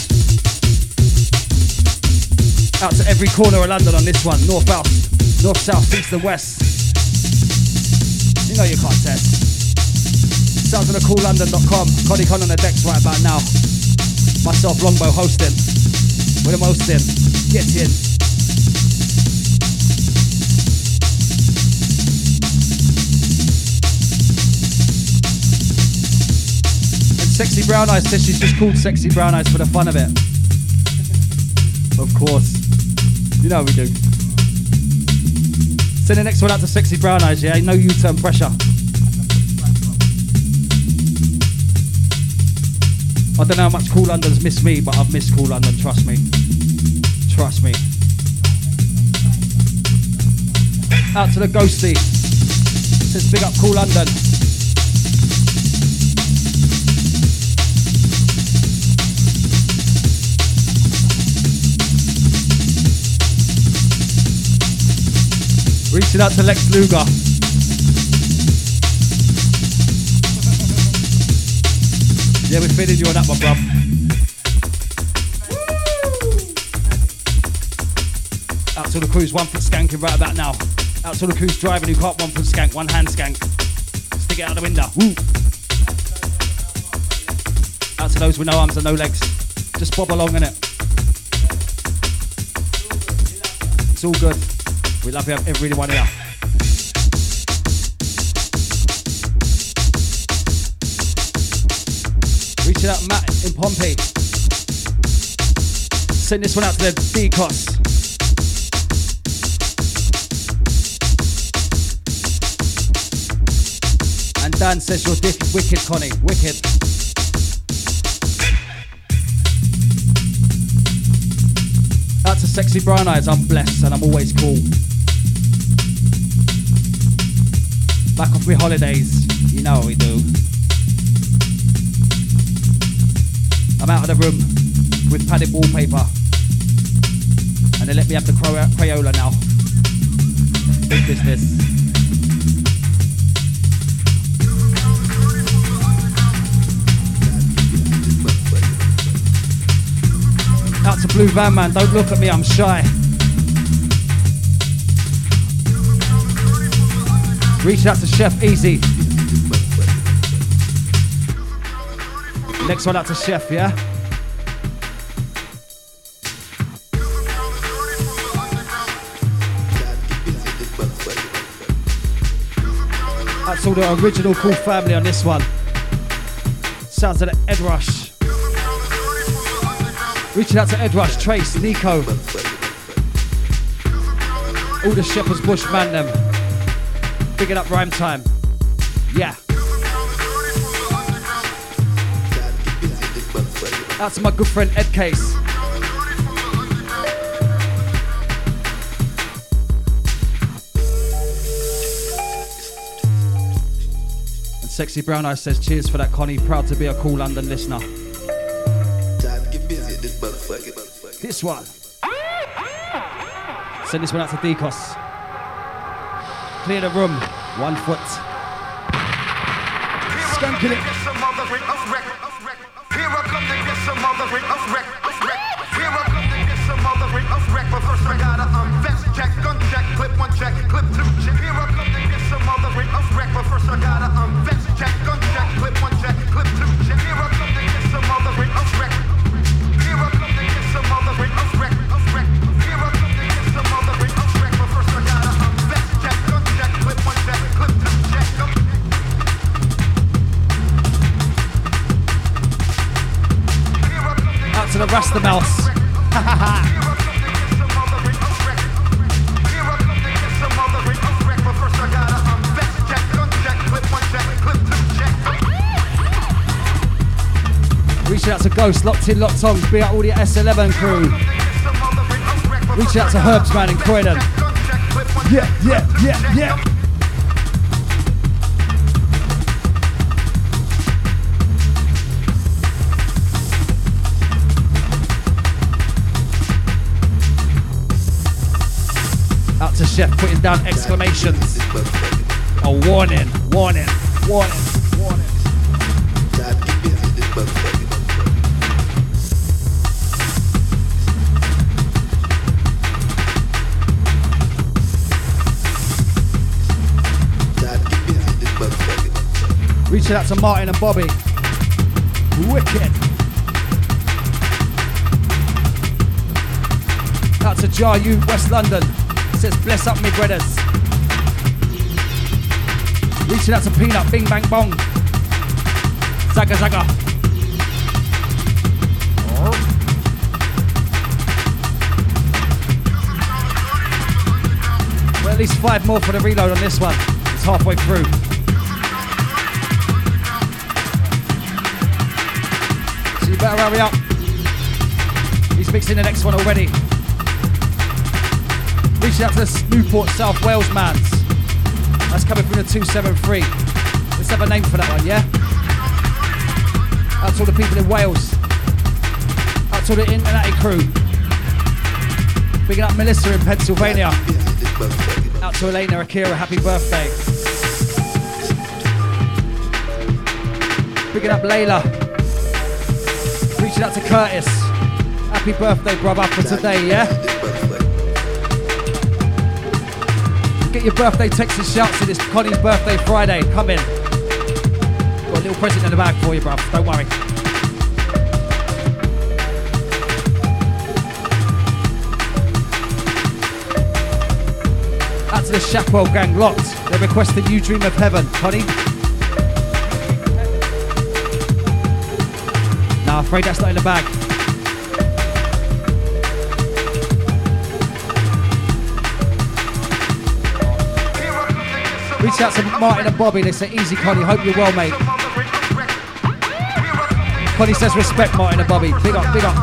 Out to every corner of London on this one. North, south, east and west. You know you can't test. Sounds on the coollondon.com. Connie Con on the decks right about now. Myself, Longbow, hosting. With him hosting. Get in. And Sexy Brown Eyes says she's just called Sexy Brown Eyes for the fun of it. Of course. You know we do. Send the next one out to Sexy Brown Eyes, yeah? No U-turn pressure. I don't know how much Cool London's missed me, but I've missed Cool London, trust me. Trust me. Out to the Ghosty. Says big up Cool London. Reaching out to Lex Luger. Yeah, we're feeling you on that one, bruv. Out to the crews, 1 foot skanking right about now. Out to the crews driving who can't 1 foot skank, 1 hand skank. Stick it out the window. Woo. Out to those with no arms and no legs. Just bob along in it. It's all good. We love you, everyone here. Reaching out Matt in Pompey. Send this one out to the D-Cos. And Dan says you're wicked, Connie. Wicked. Out to Sexy Brown Eyes. I'm blessed and I'm always cool. Back off my holidays. You know how we do. I'm out of the room with padded wallpaper. And they let me have the Crayola now. Big business. Out to Blue Van Man, don't look at me, I'm shy. Reach out to Chef Easy. Next one out to Chef, yeah? That's all the original Cool family on this one. Sounds of the Ed Rush. Reaching out to Ed Rush, Trace, Nico. All the Shepherd's Bush man them. Bigging up Rhyme Time. Yeah. Out to my good friend Ed Case. And Sexy Brown Eyes says, cheers for that, Connie. Proud to be a Cool London listener. This one. Send this one out to D-Cos. Clear the room. 1 foot. Skunking it. Here I come to get some other ring of wreck. Here I come to get some other ring of wreck. But first I gotta vest check, gun check, clip 1 check, clip 2 check. Here I come to get some other ring of wreck. But first I gotta vest check, gun check, clip 1 check, clip 2 check. Here I come to get some other ring of wreck. Here I come to get some other ring of wreck. Here I come to get some other ring of wreck. But first I gotta vest check, gun check, clip 1 check, clip 2 check. Out to the Rasta Mouse. Ha ha ha. Reaching out to Ghost, locked in, locked on. Be out all the S11 crew. Reaching out to Herbsman in Croydon. Yeah. Out to Chef putting down exclamations. Oh, warning. Reaching out to Martin and Bobby. Wicked. Out to Jar U, West London. Says bless up me brothers. Reaching out to Peanut, bing bang bong. Zaga zaga. Well, at least 5 more for the reload on this one. It's halfway through. So you better hurry up. He's mixing the next one already. Reaching out to the Newport, South Wales mans. That's coming from the 273. Let's have a name for that one, yeah? Out to all the people in Wales. Out to the Internati crew. Bigging up Melissa in Pennsylvania. Out to Elena Akira, happy birthday. Bigging up Layla. Reaching out to Curtis. Happy birthday, brother, for today, yeah? Get your birthday texts and shouts in. It's Connie's birthday Friday. Come in. Got a little present in the bag for you, bruv. Don't worry. Out to the Shackwell gang locked. They're requesting You Dream of Heaven. Connie? Nah, afraid that's not in the bag. Reach out to Martin and Bobby. They say, easy, Connie. Hope you're well, mate. Connie says, respect, Martin and Bobby. Big up, big up.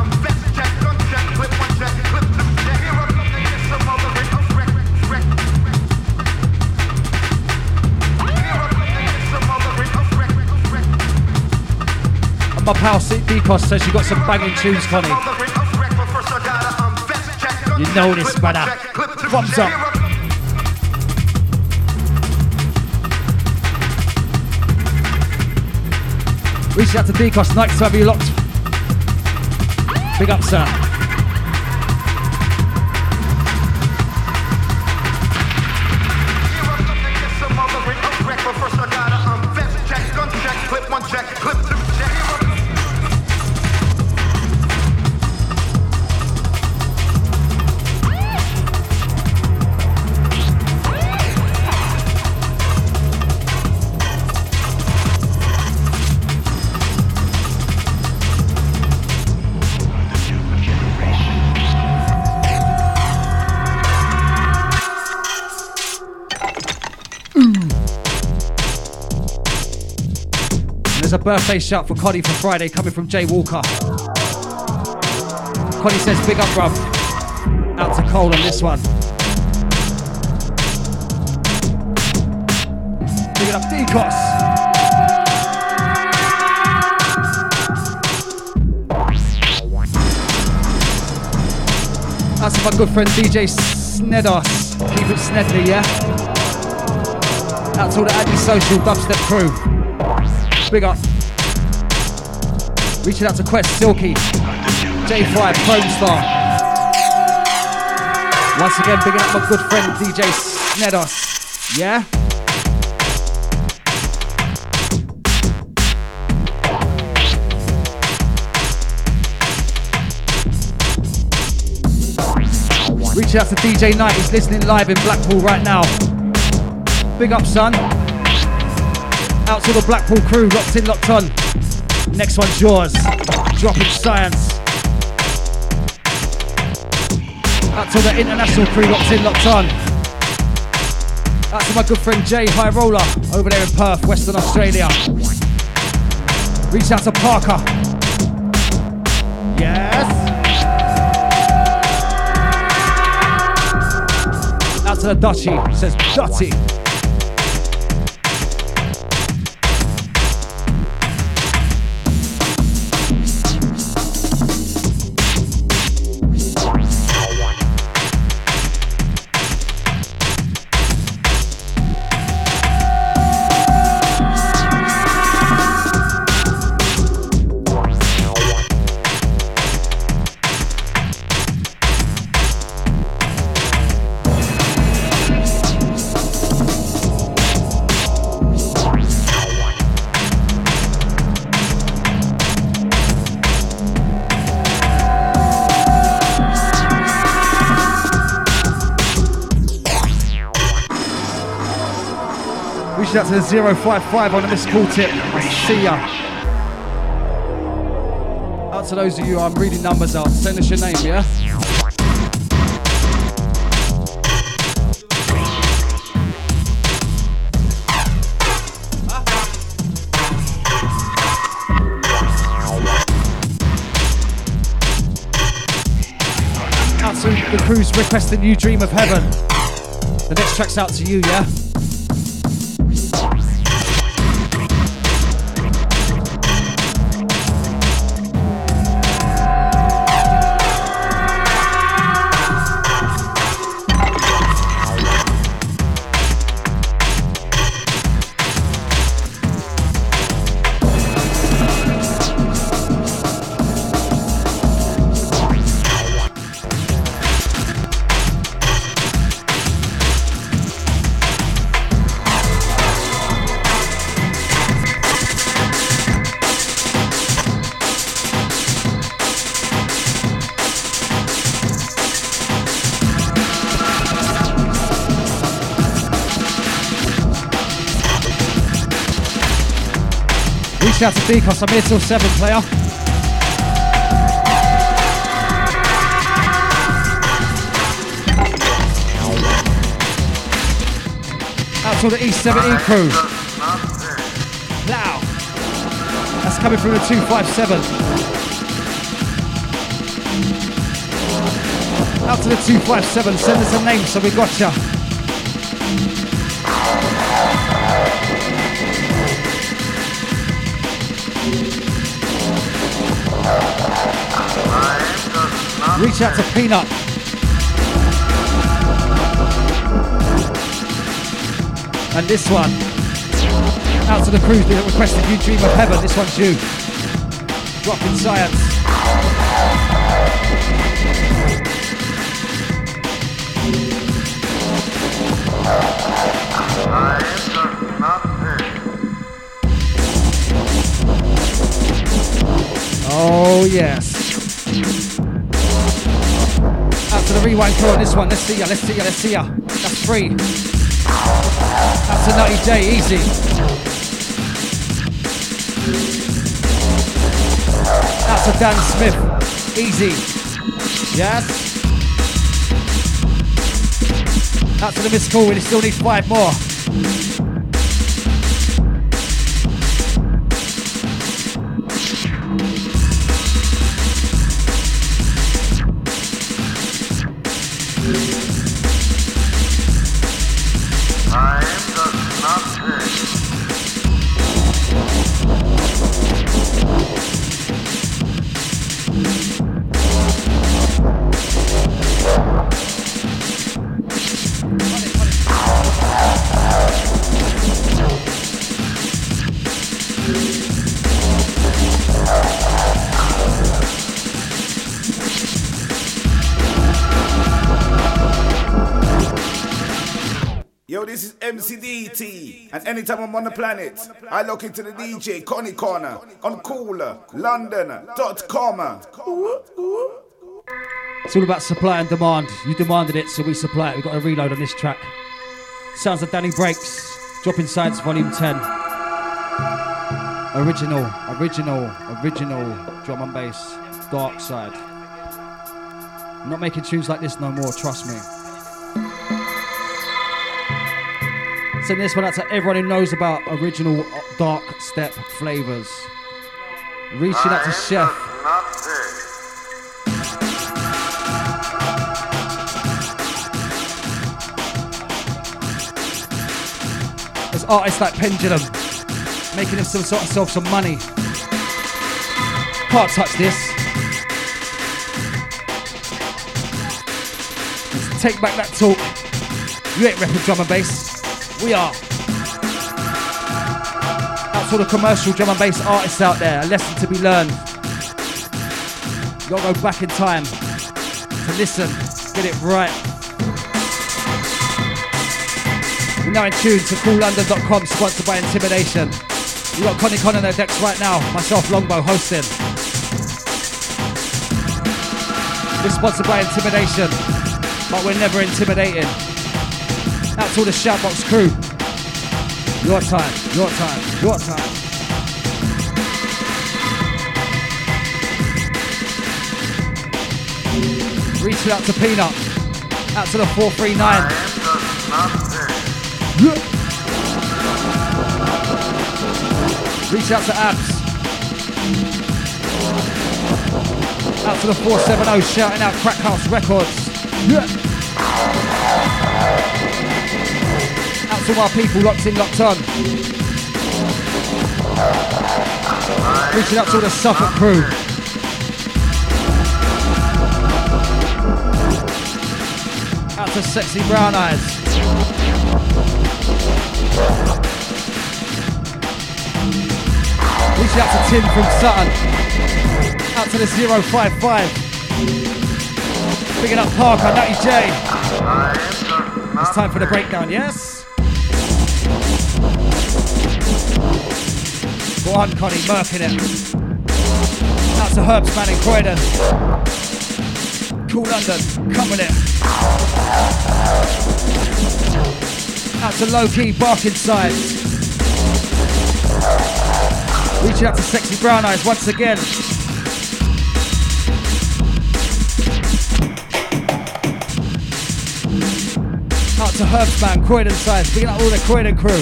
And my pal Decos says you got some banging tunes, Connie. You know this, brother. Thumbs up. Reach out to Decos, nice to have you locked. Big up, sir. There's a birthday shout for Connie for Friday coming from Jay Walker. Connie says, big up, bruv. Out to Cole on this one. Big it up, Decos. Out to my good friend DJ Snedos. Keep it Snedley, yeah? Out to all the anti-social dubstep crew. Big up. Reaching out to Quest, Silky, J5, Chrome Star. Once again, bigging up my good friend DJ Snedos. Yeah? Reaching out to DJ Knight, he's listening live in Blackpool right now. Big up, son. Out to the Blackpool crew, locked in, locked on. Next one's yours. Dropping Science. Out to the international crew, locked in, locked on. Out to my good friend Jay High Roller over there in Perth, Western Australia. Reach out to Parker. Yes. Out to the Dutchie, says Dutty. Out to the 055 on the missed call tip. I see ya. Out to those of you I'm reading numbers out. Send us your name, yeah? Out to the crew's requesting You Dream of Heaven. The next track's out to you, yeah? Reach out to Decos, I'm here till 7, player. Out to the E70 crew. Plow. That's coming through the 257. Out to the 257, send us a name so we got ya. Reach out to Peanut. And this one, out to the crew that requested You Dream of Heaven. This one's you. Drop in Science. Oh yes. Out to the rewind crew on this one. Let's see ya, let's see ya, let's see ya. That's 3. That's a Nutty J, easy. That's a Dan Smith, easy. Yes. That's to the Miss Cool, we still need 5 more. Yo, this is MCDT, and anytime I'm on the planet, I look into the DJ Connie Corner on coolerlondon.com. It's all about supply and demand. You demanded it, so we supply it. We've got a reload on this track. Sounds of Danny Breaks, Drop in Science Volume 10. Original drum and bass, Dark Side. I'm not making tunes like this no more, trust me. Send this one out to everyone who knows about original dark step flavors. Reaching out to Chef. There's artists like Pendulum, making themselves some money. Can't touch this. Let's take back that talk. You ain't repping drum and bass. We are. That's all the commercial drum and bass artists out there. A lesson to be learned. You gotta go back in time to listen, get it right. You're now in tune to coollondon.com, sponsored by Intimidation. You got Connie Con on their decks right now. Myself, Longbow, hosting. We're sponsored by Intimidation, but we're never intimidating. Out to all the Shoutbox crew. Your time, your time, your time. Reaching out to Peanut. Out to the 439. Reach out to Abs. Out to the 470, shouting out Crack House Records. Out to our people locked in, locked on. Reaching out to all the Suffolk crew. Out to Sexy Brown Eyes. Reaching out to Tim from Sutton. Out to the 055. Picking up Parker, Nutty J. It's time for the breakdown, yes? Go on, Connie, murking it. Out to Herbsman in Croydon. Cool London, come with it. Out to Low Key, Barking Side. Reaching out to Sexy Brown Eyes once again. Out to Herbsman, Croydon side, picking up all the Croydon crew.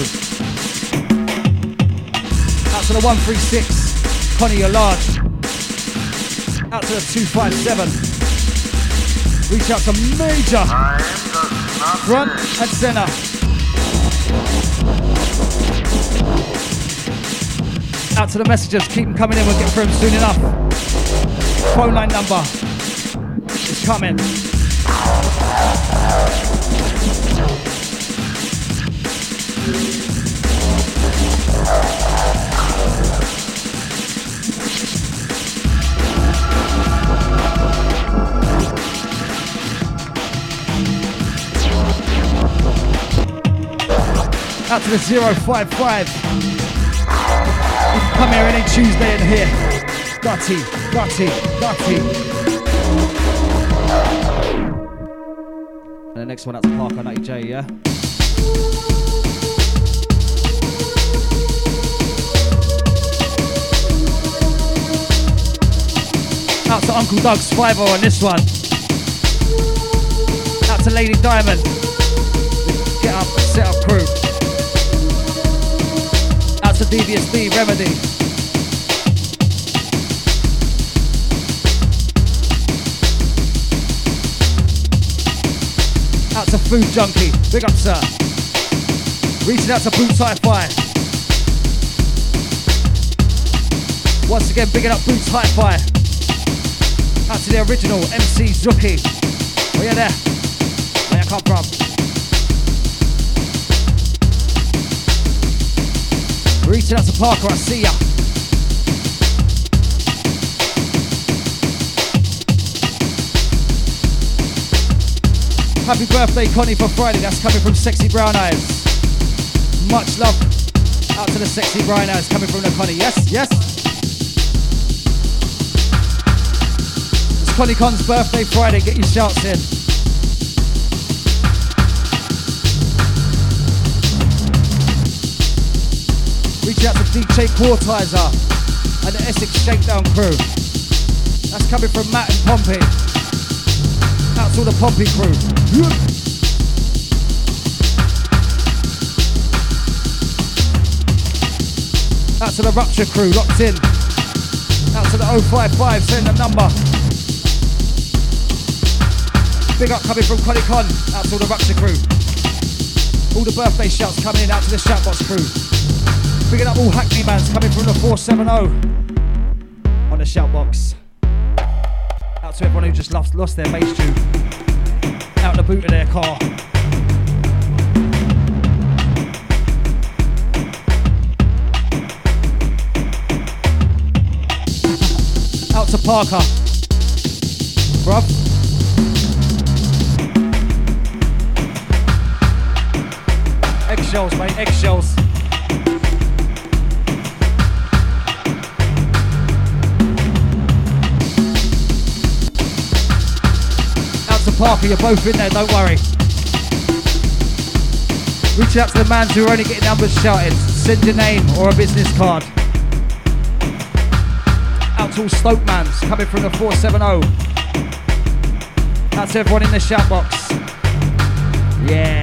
Out to the 136, Connie, you're large. Out to the 257. Reach out to Major. Front and center. Out to the messages, keep them coming in, we'll get through them soon enough. Phone line number is coming. Out to the 055. You can come here any Tuesday in here. Gutty. And the next one out to Parker 90J, yeah? Out to Uncle Doug's 5 on this one. Out to Lady Diamond. Get up, set up crew. Out to DVSD Remedy. Out to Food Junkie. Big up, sir. Reaching out to Boots Hi-Fi. Once again, bigging up Boots Hi-Fi. Out to the original MC Zuki. Oh yeah, there. Where you come from? Reaching out to Parker, I see ya. Happy birthday, Connie, for Friday. That's coming from Sexy Brown Eyes. Much love out to the Sexy Brown Eyes coming from the Connie. Yes, yes. It's Connie Con's birthday Friday. Get your shouts in. Reach out to DJ Quartizer and the Essex Shakedown crew. That's coming from Matt and Pompey. Out to all the Pompey crew. Out to the Rupture crew, locked in. Out to the 055, send the number. Big up coming from Connie Con. Out to all the Rupture crew. All the birthday shouts coming in, out to the Shoutbox crew. Picking up all Hackney bands coming from the 470 on the Shoutbox. Out to everyone who just lost their bass tube out the boot of their car. Out to Parker, bruv. Eggshells, mate, eggshells. Parker, you're both in there, don't worry. Reach out to the mans who are only getting numbers shouted. Send your name or a business card. Out to all Stoke mans coming from the 470. Out to everyone in the shout box. Yeah.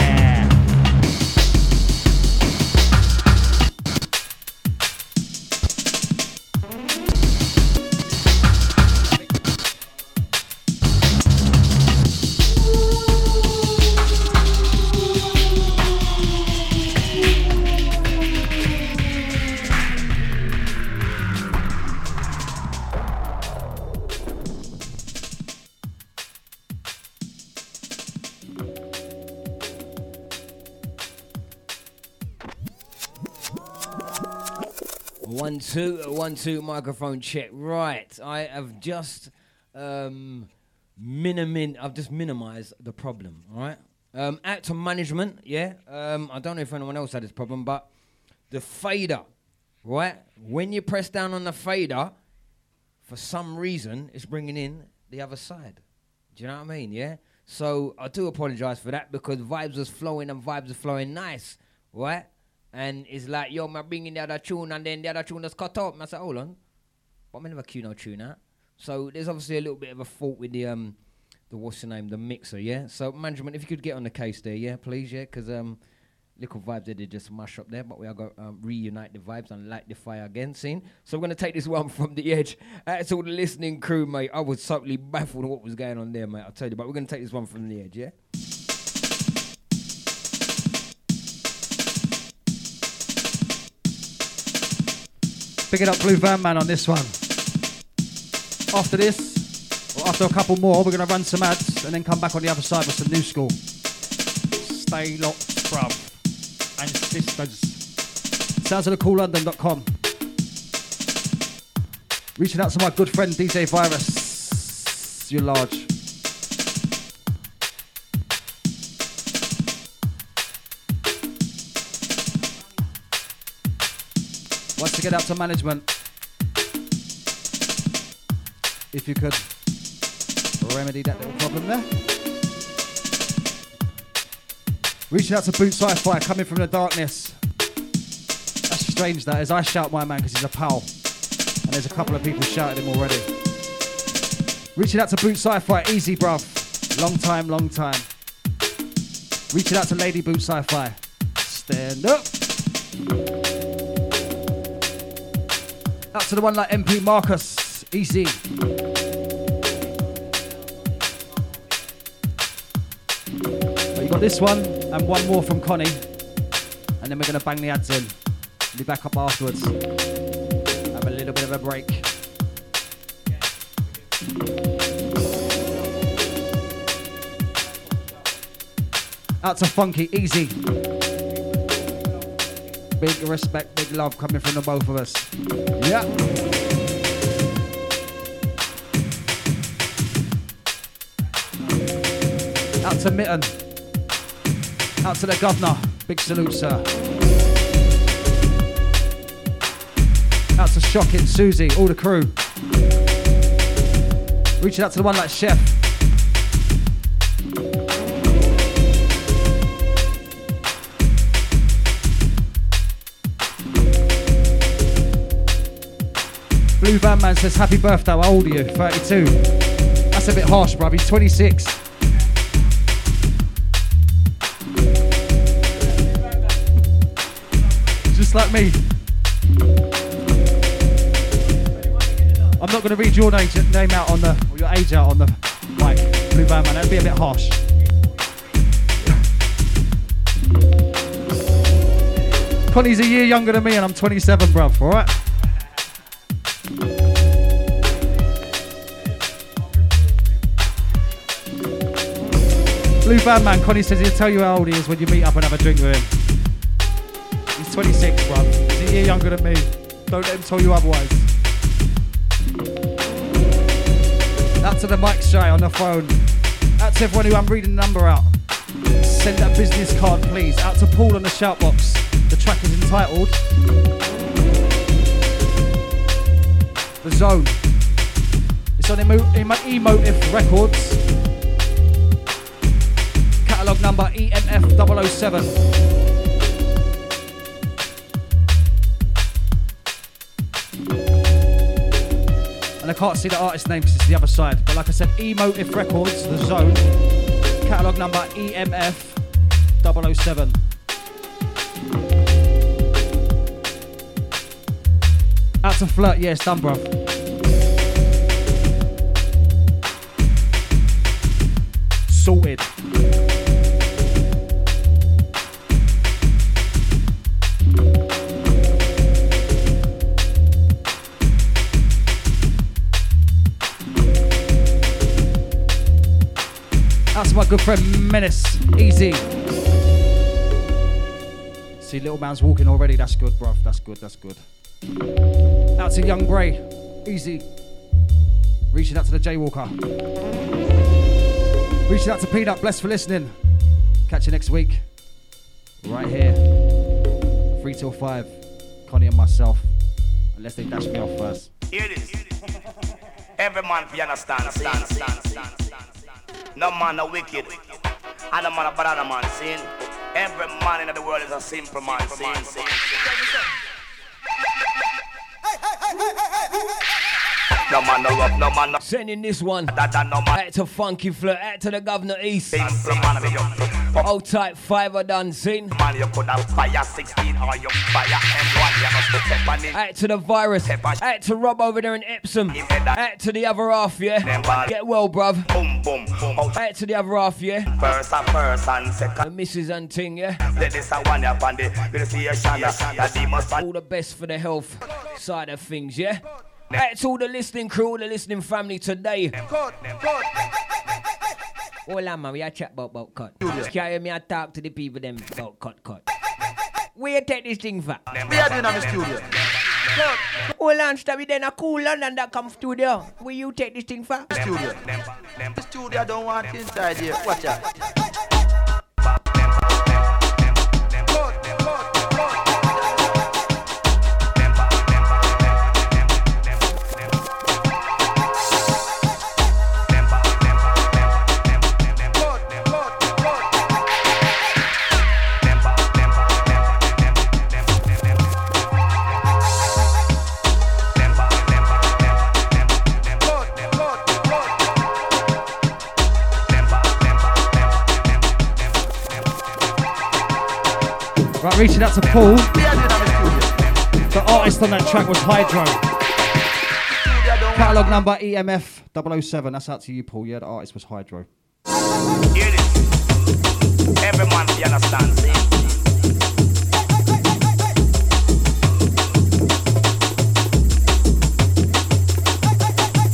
One, two, microphone check. Right, I have just minimized the problem. All right, out to management. Yeah, I don't know if anyone else had this problem, but the fader, right? When you press down on the fader, for some reason, it's bringing in the other side. Do you know what I mean? Yeah. So I do apologize for that because vibes was flowing and vibes are flowing nice, right? And it's like, yo, I'm bringing the other tune, and then the other tune is cut off. And I said, hold on, but I never cue no tune out. So there's obviously a little bit of a fault with the what's the name, the mixer, yeah. So management, if you could get on the case there, yeah, please, yeah, because little vibes they did just mash up there, but we are going to reunite the vibes and light the fire again, scene. So we're going to take this one from the edge. That's all the listening crew, mate. I was totally baffled at what was going on there, mate. I'll tell you, but we're going to take this one from the edge, yeah. Picking up Blue Van Man on this one. After this, or after a couple more, we're going to run some ads and then come back on the other side with some new school. Stay locked, bruv. And sisters. Sounds of the CoolLondon.com. Reaching out to my good friend DJ Virus. You're large. Once again, out to management. If you could remedy that little problem there. Reaching out to Boot Sci-Fi, coming from the darkness. That's strange that, as I shout my man because he's a pal. And there's a couple of people shouting him already. Reaching out to Boot Sci-Fi, easy bruv. Long time, long time. Reaching out to Lady Boot Sci-Fi. Stand up. Out to the one like MP Marcus, easy. You got this one and one more from Connie, and then we're going to bang the ads in. We'll be back up afterwards. Have a little bit of a break. Out to Funky, easy. Big respect, big love coming from the both of us. Yeah. Out to Mitten. Out to the governor. Big salute, sir. Out to Shocking, Susie, all the crew. Reaching out to the one like Chef. Blue Van Man says, happy birthday, how old are you? 32. That's a bit harsh, bruv, he's 26. Just like me. I'm not going to read your name out on the, or your age out on the mic, Blue Van Man, that'd be a bit harsh. Connie's a year younger than me and I'm 27, bruv, alright? Blue Van Man, Connie says he'll tell you how old he is when you meet up and have a drink with him. He's 26, bruv. He's a year younger than me. Don't let him tell you otherwise. Out to the mic shy on the phone. Out to everyone who I'm reading the number out. Send that business card, please. Out to Paul on the shout box. The track is entitled The Zone. It's on Emotive Records. Catalogue number EMF 007. And I can't see the artist name because it's the other side. But like I said, Emotive Records, The Zone. Catalogue number EMF 007. Out to Flirt, yeah, it's done, bruv. Sorted. Out to my good friend Menace, easy. See, little man's walking already, that's good, bruv, that's good, that's good. Out to Young Bray, easy. Reaching out to the Jaywalker. Reaching out to Peanut, blessed for listening. Catch you next week. Right here. 3 till 5. Connie and myself. Unless they dash me off first. Hear this. Every man fi understand. No man no wicked. And no man a bad man sin. Every man in the world is a simple man. No man no rough, no man no. Sending this one No man. out to Funky Flirt, out to the Governor East. Simple man be you. Old type 5 done seen. Man you could have fire 16 or you fire M1. You must put step on it. Out to the Virus, out to Rob over there in Epsom, out to the other half, yeah. Get well, bruv. Boom boom boom. Out to the other half, yeah. First and second. The Mrs. and Ting, yeah. This a one up on the renunciation. That he must All the best for the health side of things, yeah. Out to all the listening crew, all the listening family today. Hold on, man, we are chat about cut. Carry me and talk to the people them about cut. Where you take this thing for? We are doing on the studio. Hold on, stop it then a cool London that come studio. Where you take this thing for? Studio. The studio I don't want inside here. Watch out. Right, reaching out to Paul. The artist on that track was Hydro. Catalogue number EMF 007. That's out to you, Paul. Yeah, the artist was Hydro. Hear this. Every man, you understand, see?